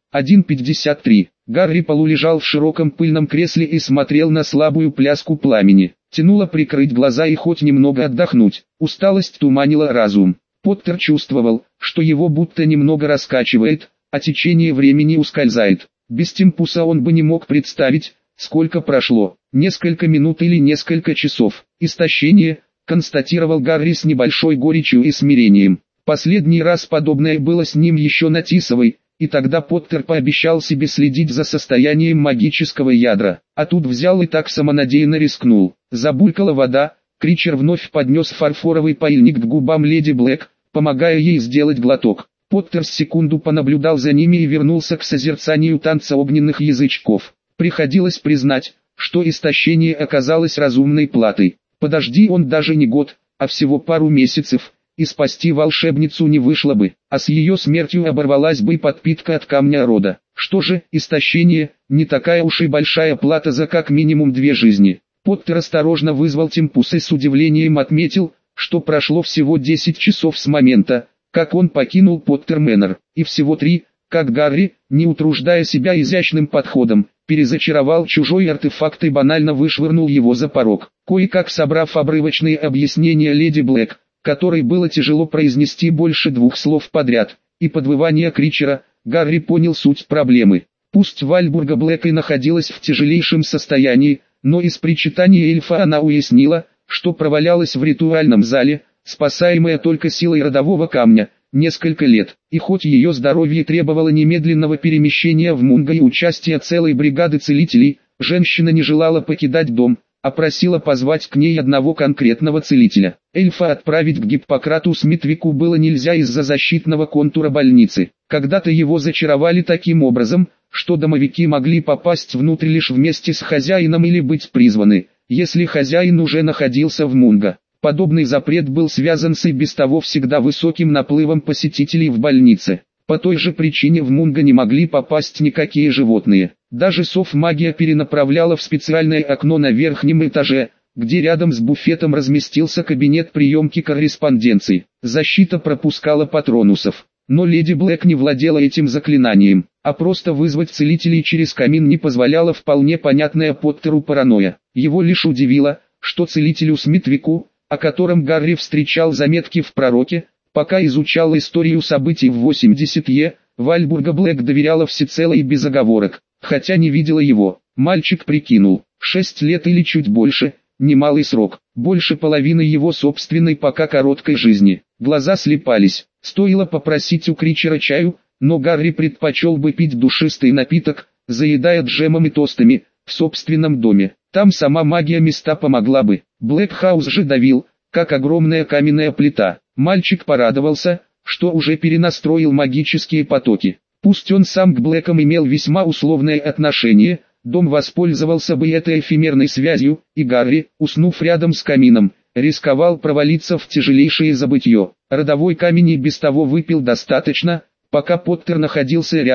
A: 1.53. Гарри полулежал в широком пыльном кресле и смотрел на слабую пляску пламени. Тянуло прикрыть глаза и хоть немного отдохнуть. Усталость туманила разум. Поттер чувствовал, что его будто немного раскачивает, а течение времени ускользает. Без Темпуса он бы не мог представить, сколько прошло, несколько минут или несколько часов. Истощение, констатировал Гарри с небольшой горечью и смирением. Последний раз подобное было с ним еще на Тисовой, и тогда Поттер пообещал себе следить за состоянием магического ядра, а тут взял и так самонадеянно рискнул. Забулькала вода, Кричер вновь поднес фарфоровый паильник к губам леди Блэк, помогая ей сделать глоток. Поттер с секунду понаблюдал за ними и вернулся к созерцанию танца огненных язычков. Приходилось признать, что истощение оказалось разумной платой. Подожди он даже не год, а всего пару месяцев, и спасти волшебницу не вышло бы, а с ее смертью оборвалась бы подпитка от камня рода. Что же, истощение, не такая уж и большая плата за как минимум 2 жизни. Поттер осторожно вызвал Темпуса и с удивлением отметил, что прошло всего 10 часов с момента, как он покинул Поттер Мэнор, и всего 3, как Гарри, не утруждая себя изящным подходом, перезачаровал чужой артефакт и банально вышвырнул его за порог. Кое-как собрав обрывочные объяснения леди Блэк, которой было тяжело произнести больше 2 слов подряд, и подвывания Кричера, Гарри понял суть проблемы. Пусть Вальбурга Блэк и находилась в тяжелейшем состоянии, но из причитаний эльфа она уяснила, что провалялась в ритуальном зале, спасаемая только силой родового камня, несколько лет, и хоть ее здоровье требовало немедленного перемещения в Мунго и участия целой бригады целителей, женщина не желала покидать дом, а просила позвать к ней одного конкретного целителя. Эльфа отправить к Гиппократу Смитвику было нельзя из-за защитного контура больницы. Когда-то его зачаровали таким образом, что домовики могли попасть внутрь лишь вместе с хозяином или быть призваны, если хозяин уже находился в Мунго. Подобный запрет был связан с и без того всегда высоким наплывом посетителей в больнице. По той же причине в Мунго не могли попасть никакие животные. Даже сов-магия перенаправляла в специальное окно на верхнем этаже, где рядом с буфетом разместился кабинет приемки корреспонденции. Защита пропускала патронусов. Но леди Блэк не владела этим заклинанием, а просто вызвать целителей через камин не позволяла вполне понятная Поттеру паранойя. Его лишь удивило, что целителю Смитвику, о котором Гарри встречал заметки в пророке, пока изучал историю событий в 80-е, Вальбурга Блэк доверяла всецело и без оговорок, хотя не видела его. Мальчик прикинул, 6 лет или чуть больше, немалый срок, больше половины его собственной пока короткой жизни. Глаза слепались, стоило попросить у Кричера чаю, но Гарри предпочел бы пить душистый напиток, заедая джемом и тостами, в собственном доме. Там сама магия места помогла бы. Блэкхаус же давил, как огромная каменная плита. Мальчик порадовался, что уже перенастроил магические потоки. Пусть он сам к Блэкам имел весьма условное отношение, дом воспользовался бы этой эфемерной связью, и Гарри, уснув рядом с камином, рисковал провалиться в тяжелейшее забытье. Родовой камень и без того выпил достаточно, пока Поттер находился рядом,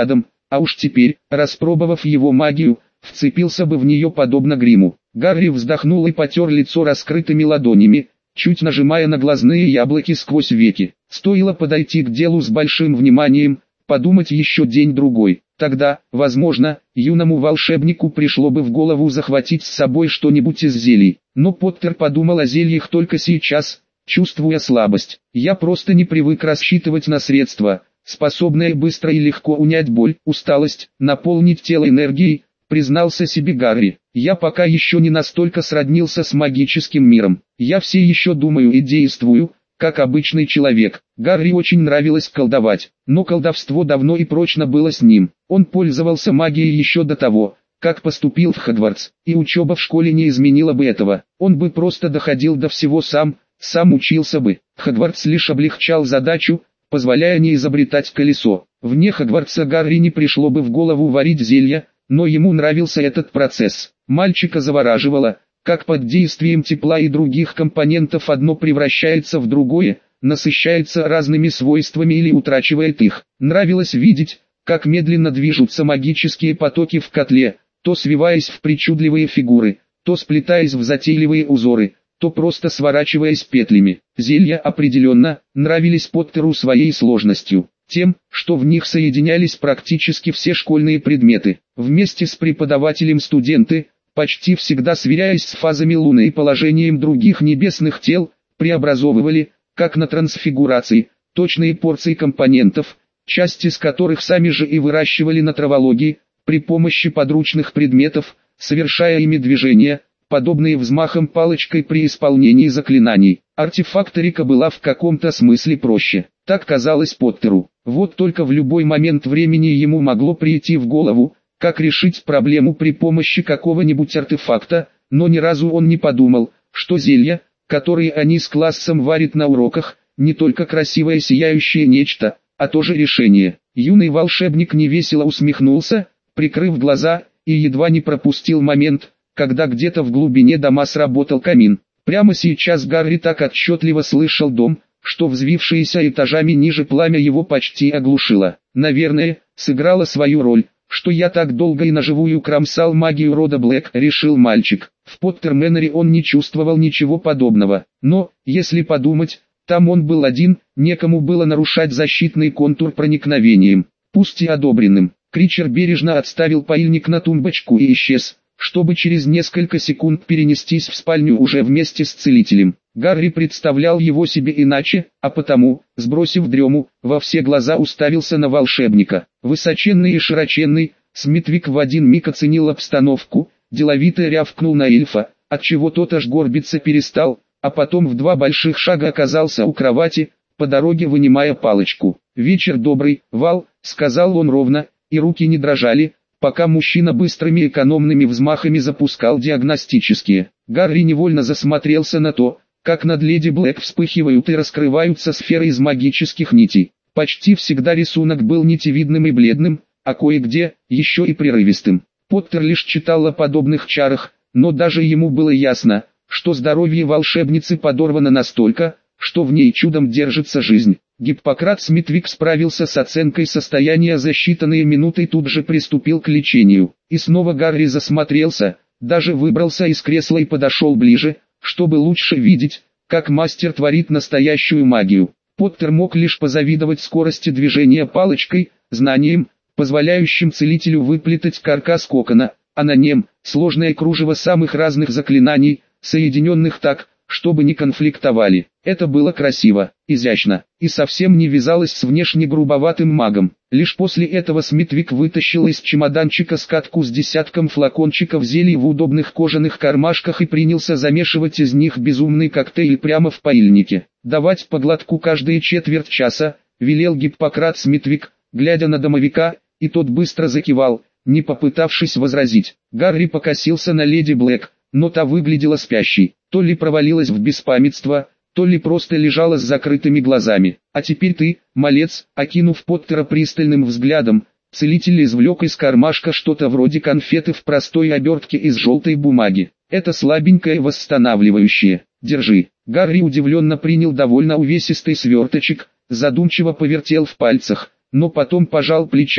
A: а уж теперь, распробовав его магию, вцепился бы в нее подобно гриму. Гарри вздохнул и потер лицо раскрытыми ладонями, чуть нажимая на глазные яблоки сквозь веки. Стоило подойти к делу с большим вниманием, подумать еще день-другой. Тогда, возможно, юному волшебнику пришло бы в голову захватить с собой что-нибудь из зелий. Но Поттер подумал о зельях только сейчас, чувствуя слабость. «Я просто не привык рассчитывать на средства, способные быстро и легко унять боль, усталость, наполнить тело энергией», признался себе Гарри. «Я пока еще не настолько сроднился с магическим миром. Я все еще думаю и действую, как обычный человек». Гарри очень нравилось колдовать, но колдовство давно и прочно было с ним. Он пользовался магией еще до того, как поступил в Хогвартс, и учеба в школе не изменила бы этого. Он бы просто доходил до всего сам учился бы. Хогвартс лишь облегчал задачу, позволяя не изобретать колесо. Вне Хогвартса Гарри не пришло бы в голову варить зелья, но ему нравился этот процесс. Мальчика завораживало, как под действием тепла и других компонентов одно превращается в другое, насыщается разными свойствами или утрачивает их. Нравилось видеть, как медленно движутся магические потоки в котле, то свиваясь в причудливые фигуры, то сплетаясь в затейливые узоры, то просто сворачиваясь петлями. Зелья определенно нравились Поттеру своей сложностью, тем, что в них соединялись практически все школьные предметы. Вместе с преподавателем студенты, почти всегда сверяясь с фазами Луны и положением других небесных тел, преобразовывали, как на трансфигурации, точные порции компонентов, части из которых сами же и выращивали на травологии, при помощи подручных предметов, совершая ими движения, подобные взмахам палочкой при исполнении заклинаний. Артефакторика была в каком-то смысле проще, так казалось Поттеру. Вот только в любой момент времени ему могло прийти в голову, как решить проблему при помощи какого-нибудь артефакта, но ни разу он не подумал, что зелья, которые они с классом варят на уроках, не только красивое сияющее нечто, а тоже решение. Юный волшебник невесело усмехнулся, прикрыв глаза, и едва не пропустил момент, когда где-то в глубине дома сработал камин. Прямо сейчас Гарри так отчетливо слышал дом, что взвившееся этажами ниже пламя его почти оглушило. «Наверное, сыграло свою роль, что я так долго и наживую кромсал магию рода Блэк», — решил мальчик. В Поттерменере он не чувствовал ничего подобного. Но, если подумать, там он был один, некому было нарушать защитный контур проникновением, пусть и одобренным. Кричер бережно отставил паильник на тумбочку и исчез, чтобы через несколько секунд перенестись в спальню уже вместе с целителем. Гарри представлял его себе иначе, а потому, сбросив дрему, во все глаза уставился на волшебника. Высоченный и широченный, Смитвик в один миг оценил обстановку, деловито рявкнул на эльфа, отчего тот аж горбиться перестал, а потом в 2 больших шага оказался у кровати, по дороге вынимая палочку. «Вечер добрый, Вал», — сказал он ровно, и руки не дрожали, пока мужчина быстрыми экономными взмахами запускал диагностические. Гарри невольно засмотрелся на то, как над леди Блэк вспыхивают и раскрываются сферы из магических нитей. Почти всегда рисунок был нитевидным и бледным, а кое-где еще и прерывистым. Поттер лишь читал о подобных чарах, но даже ему было ясно, что здоровье волшебницы подорвано настолько, что в ней чудом держится жизнь. Гиппократ Смитвик справился с оценкой состояния за считанные минуты и тут же приступил к лечению. И снова Гарри засмотрелся, даже выбрался из кресла и подошел ближе, чтобы лучше видеть, как мастер творит настоящую магию. Поттер мог лишь позавидовать скорости движения палочкой, знанием, позволяющим целителю выплетать каркас кокона, а на нем сложное кружево самых разных заклинаний, соединенных так, чтобы не конфликтовали. Это было красиво, изящно, и совсем не вязалось с внешне грубоватым магом. Лишь после этого Смитвик вытащил из чемоданчика скатку с десятком флакончиков зелий в удобных кожаных кармашках и принялся замешивать из них безумный коктейль прямо в паильнике. «Давать по глотку каждые четверть часа», — велел Гиппократ Смитвик, глядя на домовика, и тот быстро закивал, не попытавшись возразить. Гарри покосился на леди Блэк, но та выглядела спящей, то ли провалилась в беспамятство, то ли просто лежала с закрытыми глазами. «А теперь ты, малец», — окинув Поттера пристальным взглядом, целитель извлек из кармашка что-то вроде конфеты в простой обертке из желтой бумаги. «Это слабенькое восстанавливающее. Держи». Гарри удивленно принял довольно увесистый сверточек, задумчиво повертел в пальцах, но потом пожал плечами,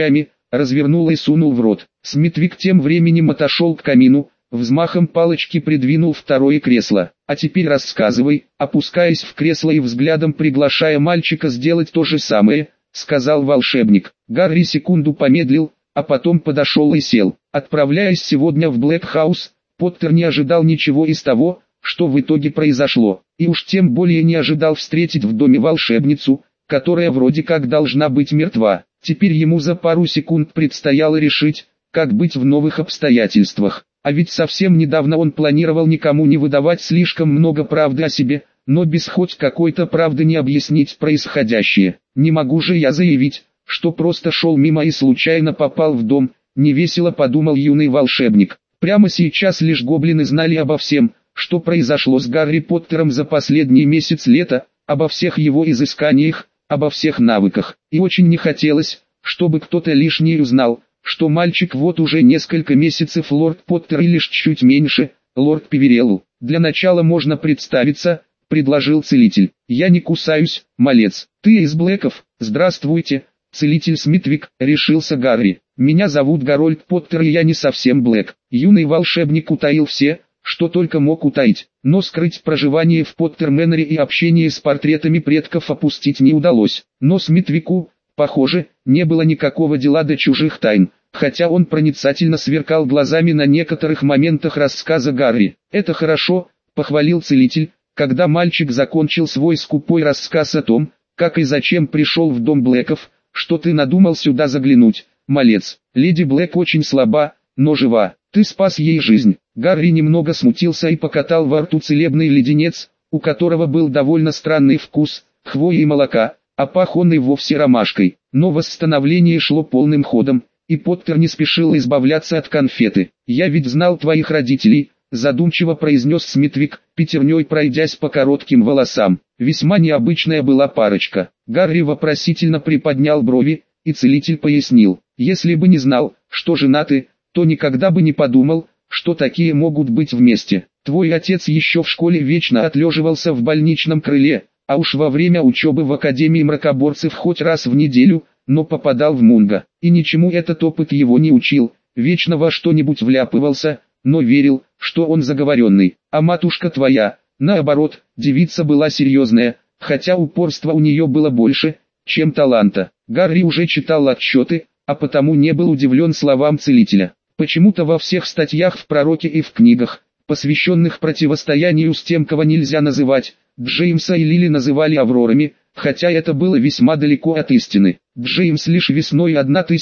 A: развернул и сунул в рот. Смитвик тем временем отошел к камину, взмахом палочки придвинул второе кресло. «А теперь рассказывай», опускаясь в кресло и взглядом приглашая мальчика сделать то же самое, сказал волшебник. Гарри секунду помедлил, а потом подошел и сел. Отправляясь сегодня в Блэкхаус, Поттер не ожидал ничего из того, что в итоге произошло, и уж тем более не ожидал встретить в доме волшебницу, которая вроде как должна быть мертва. Теперь ему за пару секунд предстояло решить, как быть в новых обстоятельствах. А ведь совсем недавно он планировал никому не выдавать слишком много правды о себе, но без хоть какой-то правды не объяснить происходящее. «Не могу же я заявить, что просто шел мимо и случайно попал в дом», невесело подумал юный волшебник. Прямо сейчас лишь гоблины знали обо всем, что произошло с Гарри Поттером за последний месяц лета, обо всех его изысканиях, обо всех навыках. И очень не хотелось, чтобы кто-то лишний узнал, что мальчик вот уже несколько месяцев лорд Поттер и лишь чуть меньше, лорд Певерелл. «Для начала можно представиться», — предложил целитель. «Я не кусаюсь, малец. Ты из Блэков?» «Здравствуйте, целитель Смитвик», — решился Гарри. «Меня зовут Гарольд Поттер и я не совсем Блэк». Юный волшебник утаил все, что только мог утаить, но скрыть проживание в Поттер-Мэннере и общение с портретами предков опустить не удалось. Но Смитвику, похоже, не было никакого дела до чужих тайн, хотя он проницательно сверкал глазами на некоторых моментах рассказа Гарри. «Это хорошо», — похвалил целитель, когда мальчик закончил свой скупой рассказ о том, как и зачем пришел в дом Блэков, «что ты надумал сюда заглянуть, малец. Леди Блэк очень слаба, но жива. Ты спас ей жизнь». Гарри немного смутился и покатал во рту целебный леденец, у которого был довольно странный вкус, хвои и молока, а пах он и вовсе ромашкой. Но восстановление шло полным ходом, и Поттер не спешил избавляться от конфеты. «Я ведь знал твоих родителей», — задумчиво произнес Смитвик, пятерней пройдясь по коротким волосам. Весьма необычная была парочка. Гарри вопросительно приподнял брови, и целитель пояснил: «Если бы не знал, что женаты, то никогда бы не подумал, что такие могут быть вместе. Твой отец еще в школе вечно отлеживался в больничном крыле, а уж во время учебы в Академии мракоборцев хоть раз в неделю, но попадал в Мунго. И ничему этот опыт его не учил, вечно во что-нибудь вляпывался, но верил, что он заговоренный. А матушка твоя, наоборот, девица была серьезная, хотя упорства у нее было больше, чем таланта». Гарри уже читал отчеты, а потому не был удивлен словам целителя. Почему-то во всех статьях в «Пророке» и в книгах, посвященных противостоянию с тем, кого нельзя называть, Джеймса и Лили называли Аврорами, хотя это было весьма далеко от истины. Джеймс лишь весной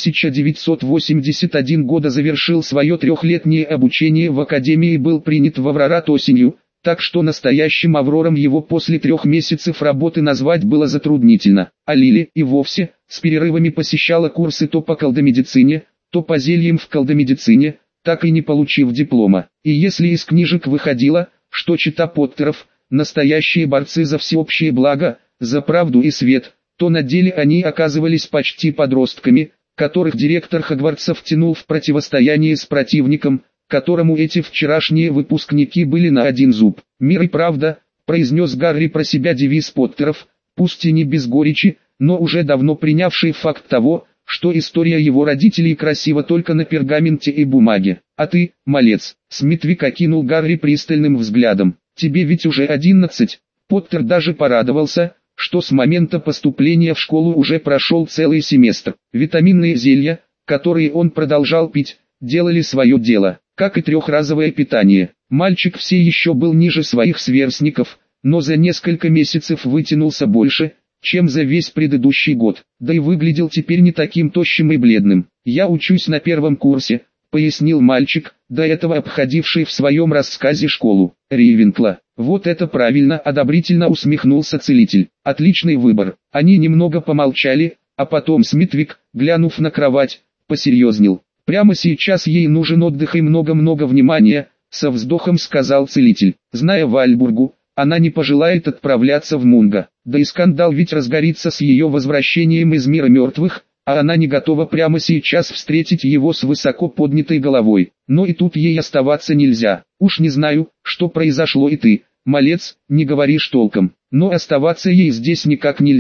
A: 1981 года завершил свое трехлетнее обучение в Академии и был принят в Аврорат осенью, так что настоящим Аврором его после 3 месяцев работы назвать было затруднительно. А Лили и вовсе, с перерывами посещала курсы то по колдомедицине, то по зельям в колдомедицине, так и не получив диплома. И если из книжек выходило, что чита Поттеров – настоящие борцы за всеобщее благо, за правду и свет, то на деле они оказывались почти подростками, которых директор Хогвартса втянул в противостояние с противником, которому эти вчерашние выпускники были на один зуб. «Мир и правда», – произнес Гарри про себя девиз Поттеров, пусть и не без горечи, но уже давно принявший факт того, что история его родителей красива только на пергаменте и бумаге. «А ты, малец», — Смитвик окинул Гарри пристальным взглядом, — «тебе ведь уже 11. Поттер даже порадовался, что с момента поступления в школу уже прошел целый семестр. Витаминные зелья, которые он продолжал пить, делали свое дело, как и трехразовое питание. Мальчик все еще был ниже своих сверстников, но за несколько месяцев вытянулся больше, чем за весь предыдущий год, да и выглядел теперь не таким тощим и бледным. «Я учусь на 1 курсе», — пояснил мальчик, до этого обходивший в своем рассказе школу Рейвенкла. «Вот это правильно», — одобрительно усмехнулся целитель. «Отличный выбор». Они немного помолчали, а потом Смитвик, глянув на кровать, посерьезнел. «Прямо сейчас ей нужен отдых и много-много внимания», — со вздохом сказал целитель. «Зная Вальбургу, она не пожелает отправляться в Мунго. Да и скандал ведь разгорится с ее возвращением из мира мертвых, а она не готова прямо сейчас встретить его с высоко поднятой головой. Но и тут ей оставаться нельзя. Уж не знаю, что произошло, и ты, малец, не говоришь толком. Но оставаться ей здесь никак нельзя.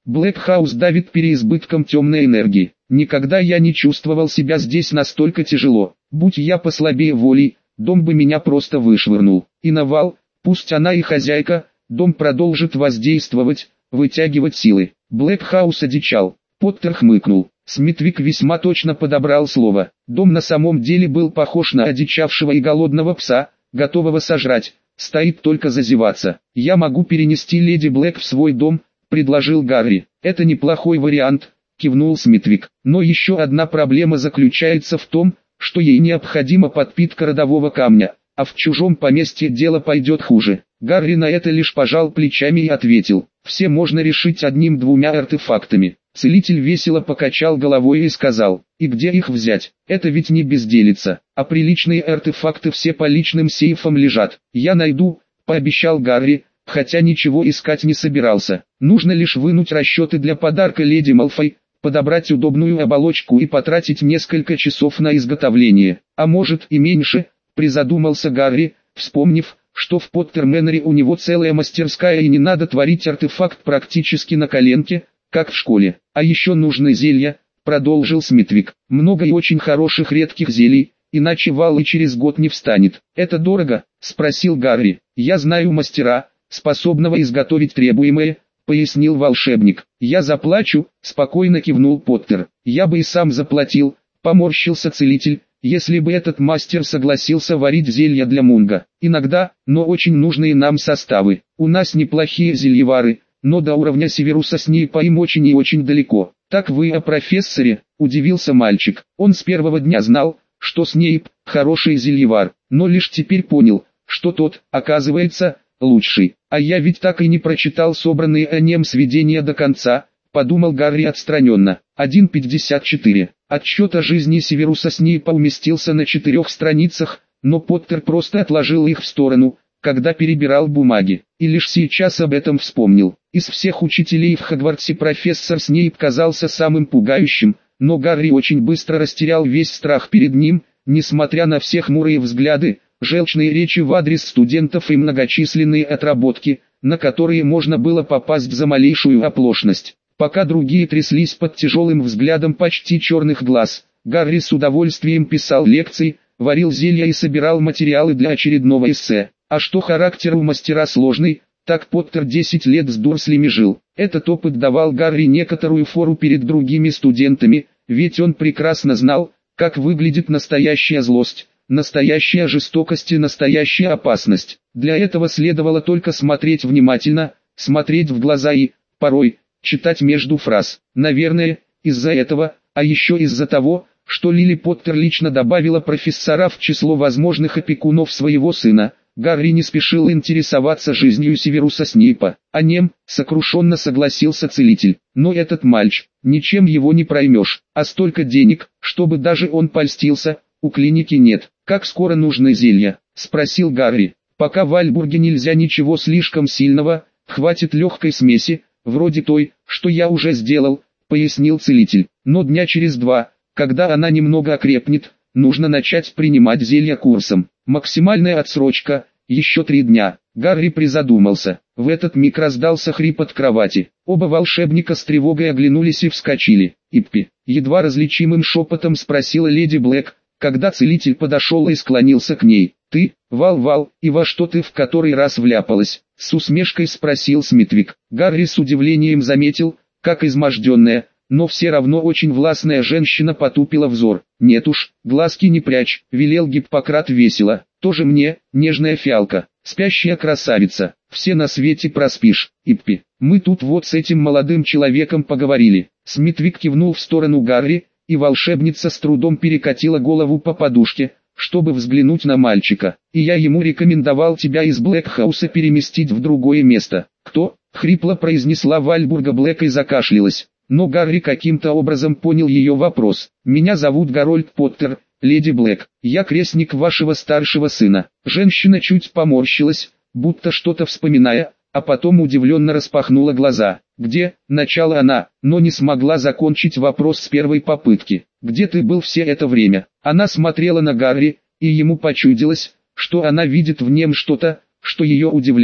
A: Блэкхаус давит переизбытком темной энергии. Никогда я не чувствовал себя здесь настолько тяжело. Будь я послабее волей, дом бы меня просто вышвырнул. И Навал, пусть она и хозяйка, дом продолжит воздействовать, вытягивать силы. Блэкхаус одичал. Поттер хмыкнул. Смитвик весьма точно подобрал слово. Дом на самом деле был похож на одичавшего и голодного пса, готового сожрать. Стоит только зазеваться. «Я могу перенести леди Блэк в свой дом», — предложил Гарри. «Это неплохой вариант», — кивнул Смитвик. «Но еще одна проблема заключается в том, что ей необходима подпитка родового камня, а в чужом поместье дело пойдет хуже». Гарри на это лишь пожал плечами и ответил: «Все можно решить одним-двумя артефактами». Целитель весело покачал головой и сказал: «И где их взять? Это ведь не безделица, а приличные артефакты все по личным сейфам лежат. Я найду», — пообещал Гарри, хотя ничего искать не собирался. Нужно лишь вынуть расчеты для подарка леди Малфой, подобрать удобную оболочку и потратить несколько часов на изготовление. А может и меньше, призадумался Гарри, вспомнив, что в Поттерменере у него целая мастерская и не надо творить артефакт практически на коленке, как в школе. «А еще нужны зелья», — продолжил Смитвик. «Много и очень хороших редких зелий, иначе Вал и через год не встанет». «Это дорого?» — спросил Гарри. «Я знаю мастера, способного изготовить требуемое», — пояснил волшебник. «Я заплачу», — спокойно кивнул Поттер. «Я бы и сам заплатил», — поморщился целитель, «если бы этот мастер согласился варить зелья для Мунга. Иногда, но очень нужные нам составы. У нас неплохие зельевары, но до уровня Северуса Снейпа им очень и очень далеко». «Так вы о профессоре?» – удивился мальчик. Он с первого дня знал, что Снейп – хороший зельевар, но лишь теперь понял, что тот, оказывается, лучший. «А я ведь так и не прочитал собранные о нем сведения до конца», – подумал Гарри отстраненно. 1.54. Отчет о жизни Северуса Снейпа уместился на 4 страницах, но Поттер просто отложил их в сторону, когда перебирал бумаги, и лишь сейчас об этом вспомнил. Из всех учителей в Хогвартсе профессор Снейп казался самым пугающим, но Гарри очень быстро растерял весь страх перед ним, несмотря на все хмурые взгляды, желчные речи в адрес студентов и многочисленные отработки, на которые можно было попасть за малейшую оплошность. Пока другие тряслись под тяжелым взглядом почти черных глаз, Гарри с удовольствием писал лекции, варил зелья и собирал материалы для очередного эссе. А что характер у мастера сложный, так Поттер 10 лет с Дурслями жил. Этот опыт давал Гарри некоторую фору перед другими студентами, ведь он прекрасно знал, как выглядит настоящая злость, настоящая жестокость и настоящая опасность. Для этого следовало только смотреть внимательно, смотреть в глаза и, порой, читать между фраз. Наверное, из-за этого, а еще из-за того, что Лили Поттер лично добавила профессора в число возможных опекунов своего сына, Гарри не спешил интересоваться жизнью Северуса Снейпа. «О нем», — сокрушенно согласился целитель. «Но этот мальчик, ничем его не проймешь, а столько денег, чтобы даже он польстился, у клиники нет». «Как скоро нужны зелья?» — спросил Гарри. «Пока в Альбурге нельзя ничего слишком сильного, хватит легкой смеси, вроде той, что я уже сделал», — пояснил целитель. «Но дня через 2, когда она немного окрепнет, нужно начать принимать зелья курсом. Максимальная отсрочка — еще 3 дня». Гарри призадумался. В этот миг раздался хрип от кровати. Оба волшебника с тревогой оглянулись и вскочили. «Иппи!» — едва различимым шепотом спросила леди Блэк, когда целитель подошел и склонился к ней. «Ты, Вал-Вал, и во что ты в который раз вляпалась?» — с усмешкой спросил Смитвик. Гарри с удивлением заметил, как изможденная, но все равно очень властная женщина потупила взор. «Нет уж, глазки не прячь», — велел Гиппократ весело. «Тоже мне, нежная фиалка, спящая красавица, все на свете проспишь, Иппи. Мы тут вот с этим молодым человеком поговорили». Смитвик кивнул в сторону Гарри, и волшебница с трудом перекатила голову по подушке, чтобы взглянуть на мальчика. «И я ему рекомендовал тебя из Блэкхауса переместить в другое место». «Кто?» — хрипло произнесла Вальбурга Блэк и закашлялась. Но Гарри каким-то образом понял ее вопрос. «Меня зовут Гарольд Поттер, леди Блэк. Я крестник вашего старшего сына». Женщина чуть поморщилась, будто что-то вспоминая, а потом удивленно распахнула глаза. «Где?» — начала она, но не смогла закончить вопрос с первой попытки. «Где ты был все это время?» Она смотрела на Гарри, и ему почудилось, что она видит в нем что-то, что ее удивляет.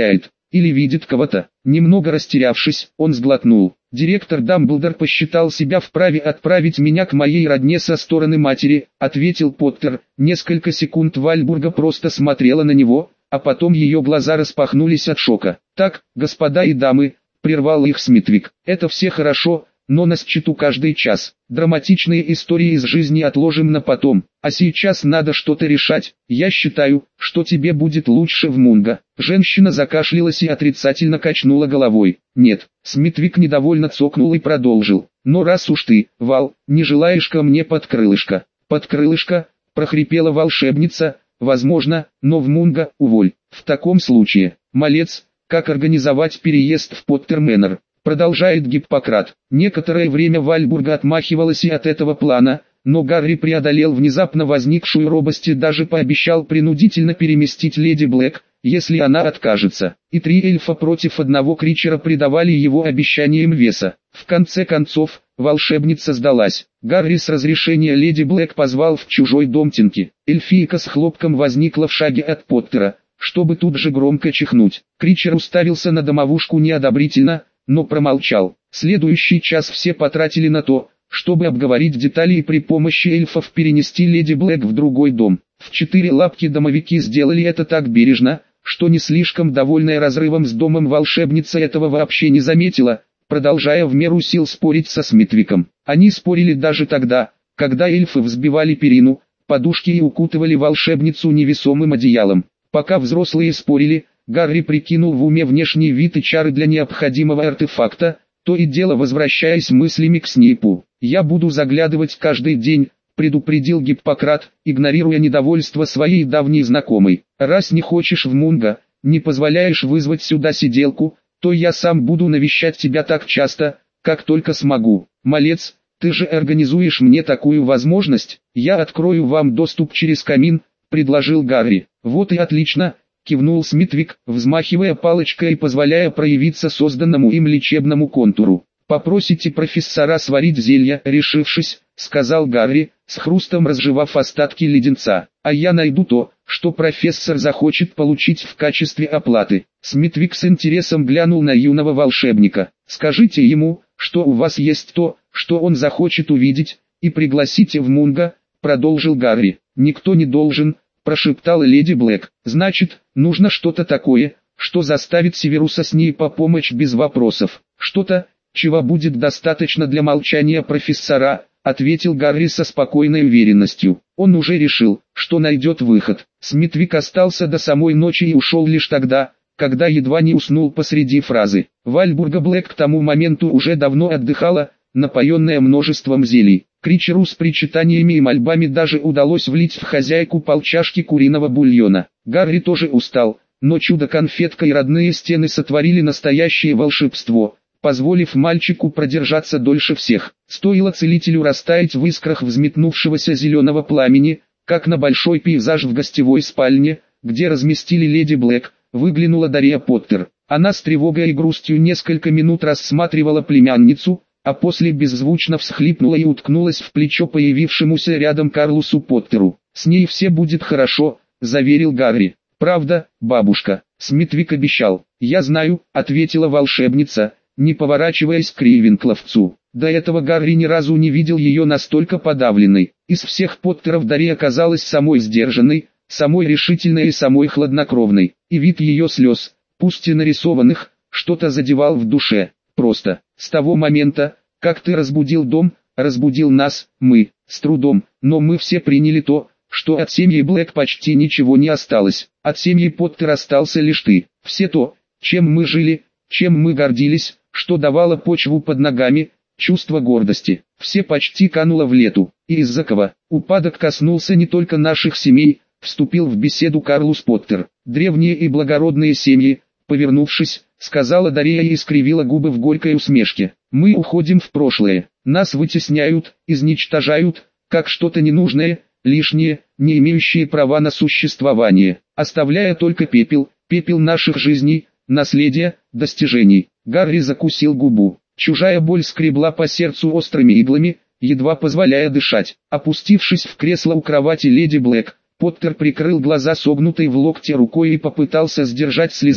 A: или видит кого-то. Немного растерявшись, он сглотнул. «Директор Дамблдор посчитал себя вправе отправить меня к моей родне со стороны матери», — ответил Поттер. Несколько секунд Вальбурга просто смотрела на него, а потом ее глаза распахнулись от шока. «Так, господа и дамы», — прервал их Смитвик, — «это все хорошо, но на счету каждый час. Драматичные истории из жизни отложим на потом, а сейчас надо что-то решать. Я считаю, что тебе будет лучше в Мунго». Женщина закашлялась и отрицательно качнула головой. «Нет». Смитвик недовольно цокнул и продолжил. «Но раз уж ты, Вал, не желаешь ко мне под крылышко». «Под крылышко?» — прохрипела волшебница. «Возможно, но в Мунго уволь. В таком случае, малец, как организовать переезд в Поттермэннер?» Продолжает Гиппократ. Некоторое время Вальбурга отмахивалась и от этого плана, но Гарри преодолел внезапно возникшую робость и даже пообещал принудительно переместить леди Блэк, если она откажется. И 3 эльфа против 1 кричера придавали его обещаниям веса. В конце концов, волшебница сдалась. Гарри с разрешения леди Блэк позвал в чужой дом Тинки. Эльфийка с хлопком возникла в шаге от Поттера, чтобы тут же громко чихнуть. Кричер уставился на домовушку неодобрительно, но промолчал. Следующий час все потратили на то, чтобы обговорить детали и при помощи эльфов перенести леди Блэк в другой дом. В 4 лапки домовики сделали это так бережно, что не слишком довольная разрывом с домом волшебница этого вообще не заметила, продолжая в меру сил спорить со Смитвиком. Они спорили даже тогда, когда эльфы взбивали перину, подушки и укутывали волшебницу невесомым одеялом. Пока взрослые спорили, Гарри прикинул в уме внешний вид и чары для необходимого артефакта, то и дело возвращаясь мыслями к Снейпу. «Я буду заглядывать каждый день», — предупредил Гиппократ, игнорируя недовольство своей давней знакомой. «Раз не хочешь в Мунго, не позволяешь вызвать сюда сиделку, то я сам буду навещать тебя так часто, как только смогу. Малец, ты же организуешь мне такую возможность, я открою вам доступ через камин», — предложил Гарри. «Вот и отлично», — кивнул Смитвик, взмахивая палочкой и позволяя проявиться созданному им лечебному контуру. «Попросите профессора сварить зелье», — решившись, сказал Гарри, с хрустом разжевав остатки леденца. «А я найду то, что профессор захочет получить в качестве оплаты». Смитвик с интересом глянул на юного волшебника. «Скажите ему, что у вас есть то, что он захочет увидеть, и пригласите в Мунго», — продолжил Гарри. «Никто не должен», — прошептала леди Блэк. «Значит, нужно что-то такое, что заставит Северуса Снейпа помочь без вопросов. Что-то, чего будет достаточно для молчания профессора», — ответил Гарри со спокойной уверенностью. Он уже решил, что найдет выход. Смитвик остался до самой ночи и ушел лишь тогда, когда едва не уснул посреди фразы. Вальбурга Блэк к тому моменту уже давно отдыхала, напоенная множеством зелий. Кричеру с причитаниями и мольбами даже удалось влить в хозяйку полчашки куриного бульона. Гарри тоже устал, но чудо-конфетка и родные стены сотворили настоящее волшебство, позволив мальчику продержаться дольше всех. Стоило целителю растаять в искрах взметнувшегося зеленого пламени, как на большой пейзаж в гостевой спальне, где разместили леди Блэк, выглянула Дарья Поттер. Она с тревогой и грустью несколько минут рассматривала племянницу, а после беззвучно всхлипнула и уткнулась в плечо появившемуся рядом Карлусу Поттеру. «С ней все будет хорошо», — заверил Гарри. «Правда, бабушка?» — Смитвик обещал. «Я знаю», — ответила волшебница, не поворачиваясь к Рейвенкловцу. До этого Гарри ни разу не видел ее настолько подавленной. Из всех Поттеров Дарья оказалась самой сдержанной, самой решительной и самой хладнокровной. И вид ее слез, пусть и нарисованных, что-то задевал в душе. Просто, с того момента, как ты разбудил дом, разбудил нас, мы, с трудом, но мы все приняли то, что от семьи Блэк почти ничего не осталось. От семьи Поттер остался лишь ты. Все то, чем мы жили, чем мы гордились, что давало почву под ногами, чувство гордости, все почти кануло в лету. И из-за кого упадок коснулся не только наших семей, вступил в беседу Карлус Поттер. Древние и благородные семьи, повернувшись, сказала Дарья и искривила губы в горькой усмешке. Мы уходим в прошлое, нас вытесняют, изничтожают, как что-то ненужное, лишнее, не имеющее права на существование, оставляя только пепел, пепел наших жизней, наследия, достижений. Гарри закусил губу. Чужая боль скребла по сердцу острыми иглами, едва позволяя дышать. Опустившись в кресло у кровати леди Блэк, Поттер прикрыл глаза согнутой в локте рукой и попытался сдержать слезы.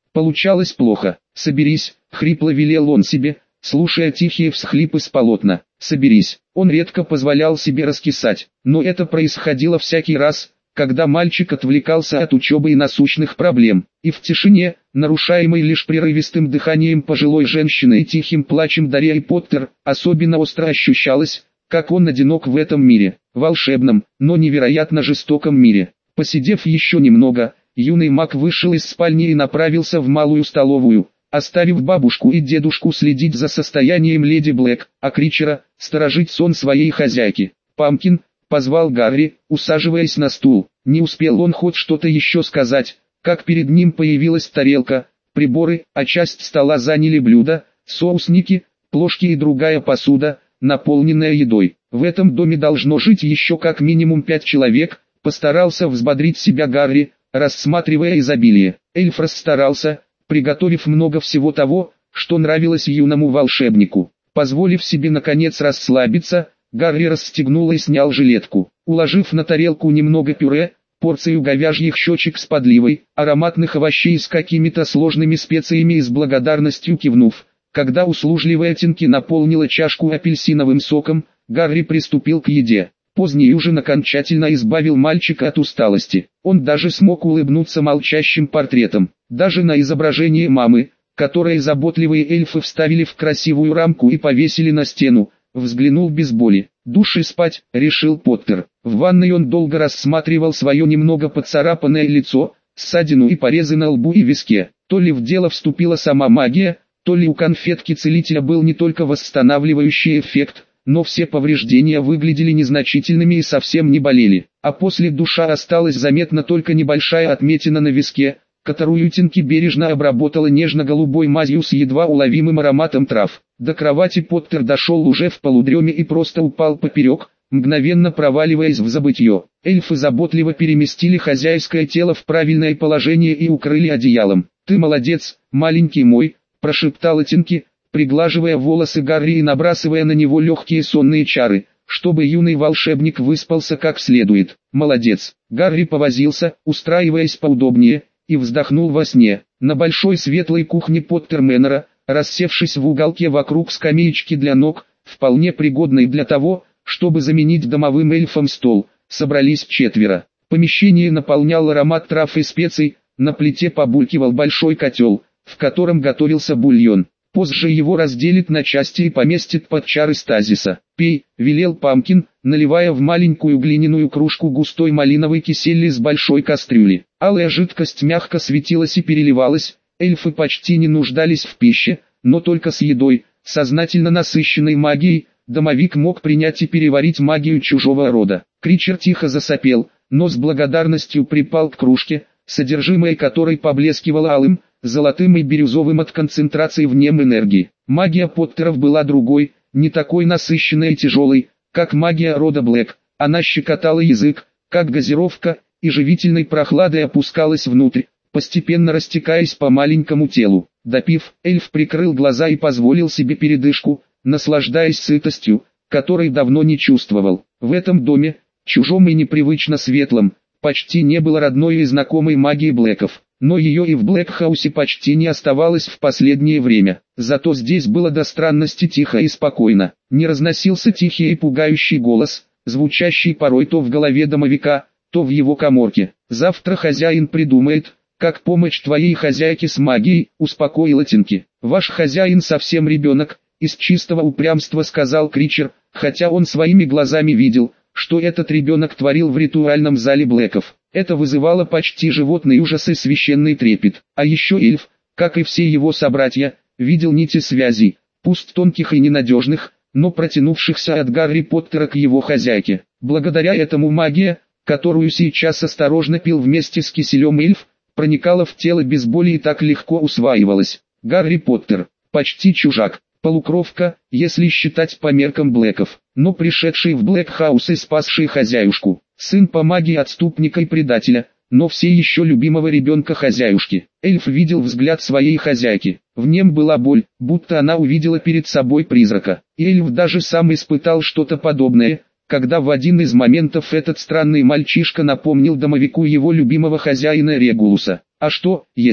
A: Получалось плохо. «Соберись», — хрипло велел он себе, слушая тихие всхлипы с полотна. «Соберись». Он редко позволял себе раскисать, но это происходило всякий раз, когда мальчик отвлекался от учебы и насущных проблем, и в тишине, нарушаемой лишь прерывистым дыханием пожилой женщины и тихим плачем Дарьи Поттер, особенно остро ощущалось, как он одинок в этом мире, волшебном, но невероятно жестоком мире. Посидев еще немного, юный маг вышел из спальни и направился в малую столовую, оставив бабушку и дедушку следить за состоянием леди Блэк, а Кричера – сторожить сон своей хозяйки. «Памкин», – позвал Гарри, усаживаясь на стул. Не успел он хоть что-то еще сказать, как перед ним появилась тарелка, приборы, а часть стола заняли блюда, соусники, плошки и другая посуда, наполненная едой. В этом доме должно жить еще как минимум 5 человек, постарался взбодрить себя Гарри, рассматривая изобилие. Эльф расстарался, приготовив много всего того, что нравилось юному волшебнику. Позволив себе наконец расслабиться, Гарри расстегнул и снял жилетку. Уложив на тарелку немного пюре, порцию говяжьих щечек с подливой, ароматных овощей с какими-то сложными специями и с благодарностью кивнув, когда услужливая Тинки наполнила чашку апельсиновым соком, Гарри приступил к еде. Поздний ужин окончательно избавил мальчика от усталости. Он даже смог улыбнуться молчащим портретом. Даже на изображение мамы, которое заботливые эльфы вставили в красивую рамку и повесили на стену, взглянул без боли. «Душ и спать», — решил Поттер. В ванной он долго рассматривал свое немного поцарапанное лицо, ссадину и порезы на лбу и виске. То ли в дело вступила сама магия, то ли у конфетки-целителя был не только восстанавливающий эффект, но все повреждения выглядели незначительными и совсем не болели. А после душа осталась заметна только небольшая отметина на виске, которую Тинки бережно обработала нежно-голубой мазью с едва уловимым ароматом трав. До кровати Поттер дошел уже в полудреме и просто упал поперек, мгновенно проваливаясь в забытье. Эльфы заботливо переместили хозяйское тело в правильное положение и укрыли одеялом. «Ты молодец, маленький мой», – прошептала Тинки, приглаживая волосы Гарри и набрасывая на него легкие сонные чары, чтобы юный волшебник выспался как следует. «Молодец». Гарри повозился, устраиваясь поудобнее, и вздохнул во сне. На большой светлой кухне Поттерменера, рассевшись в уголке вокруг скамеечки для ног, вполне пригодной для того, чтобы заменить домовым эльфам стол, собрались 4. Помещение наполнял аромат трав и специй, на плите побулькивал большой котел, в котором готовился бульон. Позже его разделит на части и поместит под чары стазиса. «Пей», — велел Памкин, наливая в маленькую глиняную кружку густой малиновый кисель из большой кастрюли. Алая жидкость мягко светилась и переливалась, эльфы почти не нуждались в пище, но только с едой, сознательно насыщенной магией, домовик мог принять и переварить магию чужого рода. Кричер тихо засопел, но с благодарностью припал к кружке, содержимое которой поблескивало алым, золотым и бирюзовым от концентрации в нем энергии. Магия Поттеров была другой, не такой насыщенной и тяжелой, как магия рода Блэк. Она щекотала язык, как газировка, и живительной прохладой опускалась внутрь, постепенно растекаясь по маленькому телу. Допив, эльф прикрыл глаза и позволил себе передышку, наслаждаясь сытостью, которой давно не чувствовал. В этом доме, чужом и непривычно светлом, почти не было родной и знакомой магии Блэков. Но ее и в Блэкхаусе почти не оставалось в последнее время. Зато здесь было до странности тихо и спокойно. Не разносился тихий и пугающий голос, звучащий порой то в голове домовика, то в его каморке. «Завтра хозяин придумает, как помочь твоей хозяйке с магией», — успокоила Тинки. «Ваш хозяин совсем ребенок», — из чистого упрямства сказал Кричер, хотя он своими глазами видел, что этот ребенок творил в ритуальном зале Блэков. Это вызывало почти животный ужас и священный трепет. А еще эльф, как и все его собратья, видел нити связей, пусть тонких и ненадежных, но протянувшихся от Гарри Поттера к его хозяйке. Благодаря этому магия, которую сейчас осторожно пил вместе с киселем эльф, проникала в тело без боли и так легко усваивалась. Гарри Поттер, почти чужак, полукровка, если считать по меркам Блэков, но пришедший в Блэкхаус и спасший хозяюшку. Сын по магии отступника и предателя, но все еще любимого ребенка хозяюшки. Эльф видел взгляд своей хозяйки. В нем была боль, будто она увидела перед собой призрака. И эльф даже сам испытал что-то подобное, когда в один из моментов этот странный мальчишка напомнил домовику его любимого хозяина Регулуса. А что, если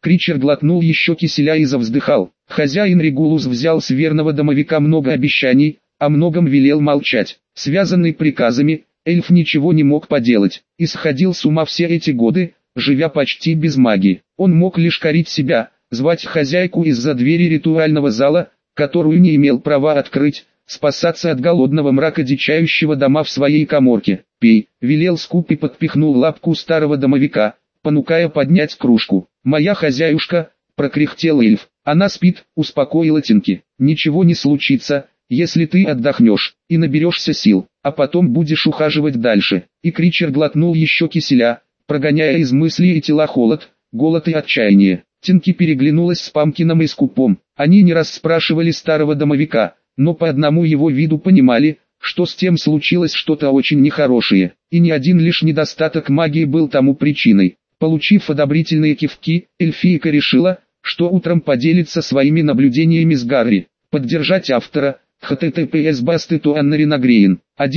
A: Кричер глотнул еще киселя и завздыхал. Хозяин Регулус взял с верного домовика много обещаний, о многом велел молчать. Связанный приказами, эльф ничего не мог поделать, и сходил с ума все эти годы, живя почти без магии. Он мог лишь корить себя, звать хозяйку из-за двери ритуального зала, которую не имел права открыть, спасаться от голодного мрака дичающего дома в своей каморке. «Пей», велел Скуп и подпихнул лапку старого домовика, понукая поднять кружку. «Моя хозяюшка», прокряхтел эльф, — «она спит», успокоила Тинки. «Ничего не случится, если ты отдохнешь и наберешься сил, а потом будешь ухаживать дальше». И Кричер глотнул еще киселя, прогоняя из мыслей и тела холод, голод и отчаяние. Тинки переглянулась с Памкином и Скупом. Они не раз спрашивали старого домовика, но по одному его виду понимали, что с тем случилось что-то очень нехорошее, и ни один лишь недостаток магии был тому причиной. Получив одобрительные кивки, эльфийка решила, что утром поделится своими наблюдениями с Гарри. Поддержать автора. https://bastetуanнаринагреин.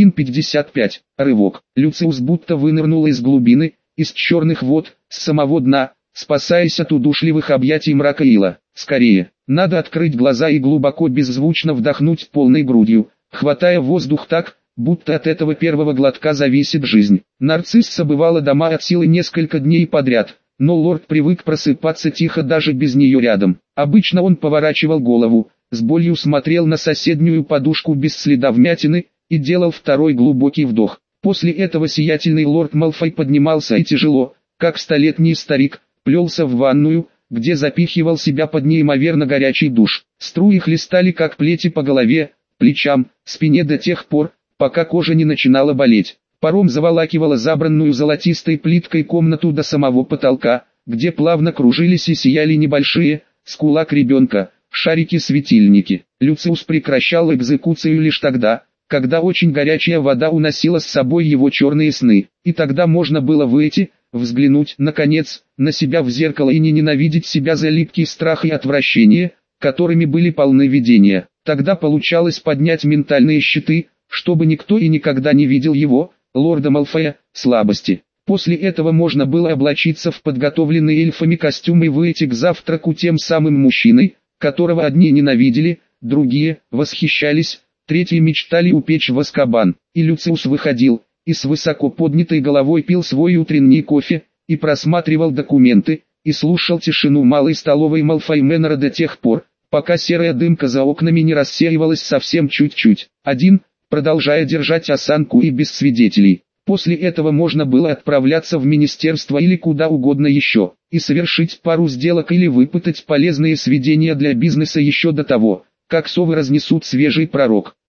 A: 1.55. Рывок. Люциус будто вынырнул из глубины, из черных вод, с самого дна, спасаясь от удушливых объятий мрака ила. Скорее, надо открыть глаза и глубоко беззвучно вдохнуть полной грудью, хватая воздух так, будто от этого первого глотка зависит жизнь. Нарцисса бывала дома от силы несколько дней подряд, но лорд привык просыпаться тихо даже без нее рядом. Обычно он поворачивал голову, с болью смотрел на соседнюю подушку без следа вмятины, и делал второй глубокий вдох. После этого сиятельный лорд Малфой поднимался и тяжело, как столетний старик, плелся в ванную, где запихивал себя под неимоверно горячий душ. Струи хлестали как плети по голове, плечам, спине до тех пор, пока кожа не начинала болеть. Паром заволакивала забранную золотистой плиткой комнату до самого потолка, где плавно кружились и сияли небольшие, с кулак ребенка, шарики-светильники. Люциус прекращал экзекуцию лишь тогда, когда очень горячая вода уносила с собой его черные сны, и тогда можно было выйти, взглянуть, наконец, на себя в зеркало и не ненавидеть себя за липкий страх и отвращение, которыми были полны видения. Тогда получалось поднять ментальные щиты, чтобы никто и никогда не видел его, лорда Малфоя, слабости. После этого можно было облачиться в подготовленный эльфами костюм и выйти к завтраку тем самым мужчиной, которого одни ненавидели, другие восхищались, третьи мечтали упечь в Азкабан. И Люциус выходил, и с высоко поднятой головой пил свой утренний кофе, и просматривал документы, и слушал тишину малой столовой Малфой Мэннера до тех пор, пока серая дымка за окнами не рассеивалась совсем чуть-чуть. Один, продолжая держать осанку и без свидетелей. После этого можно было отправляться в министерство или куда угодно еще, и совершить пару сделок или выпытать полезные сведения для бизнеса еще до того, как совы разнесут свежий пророк.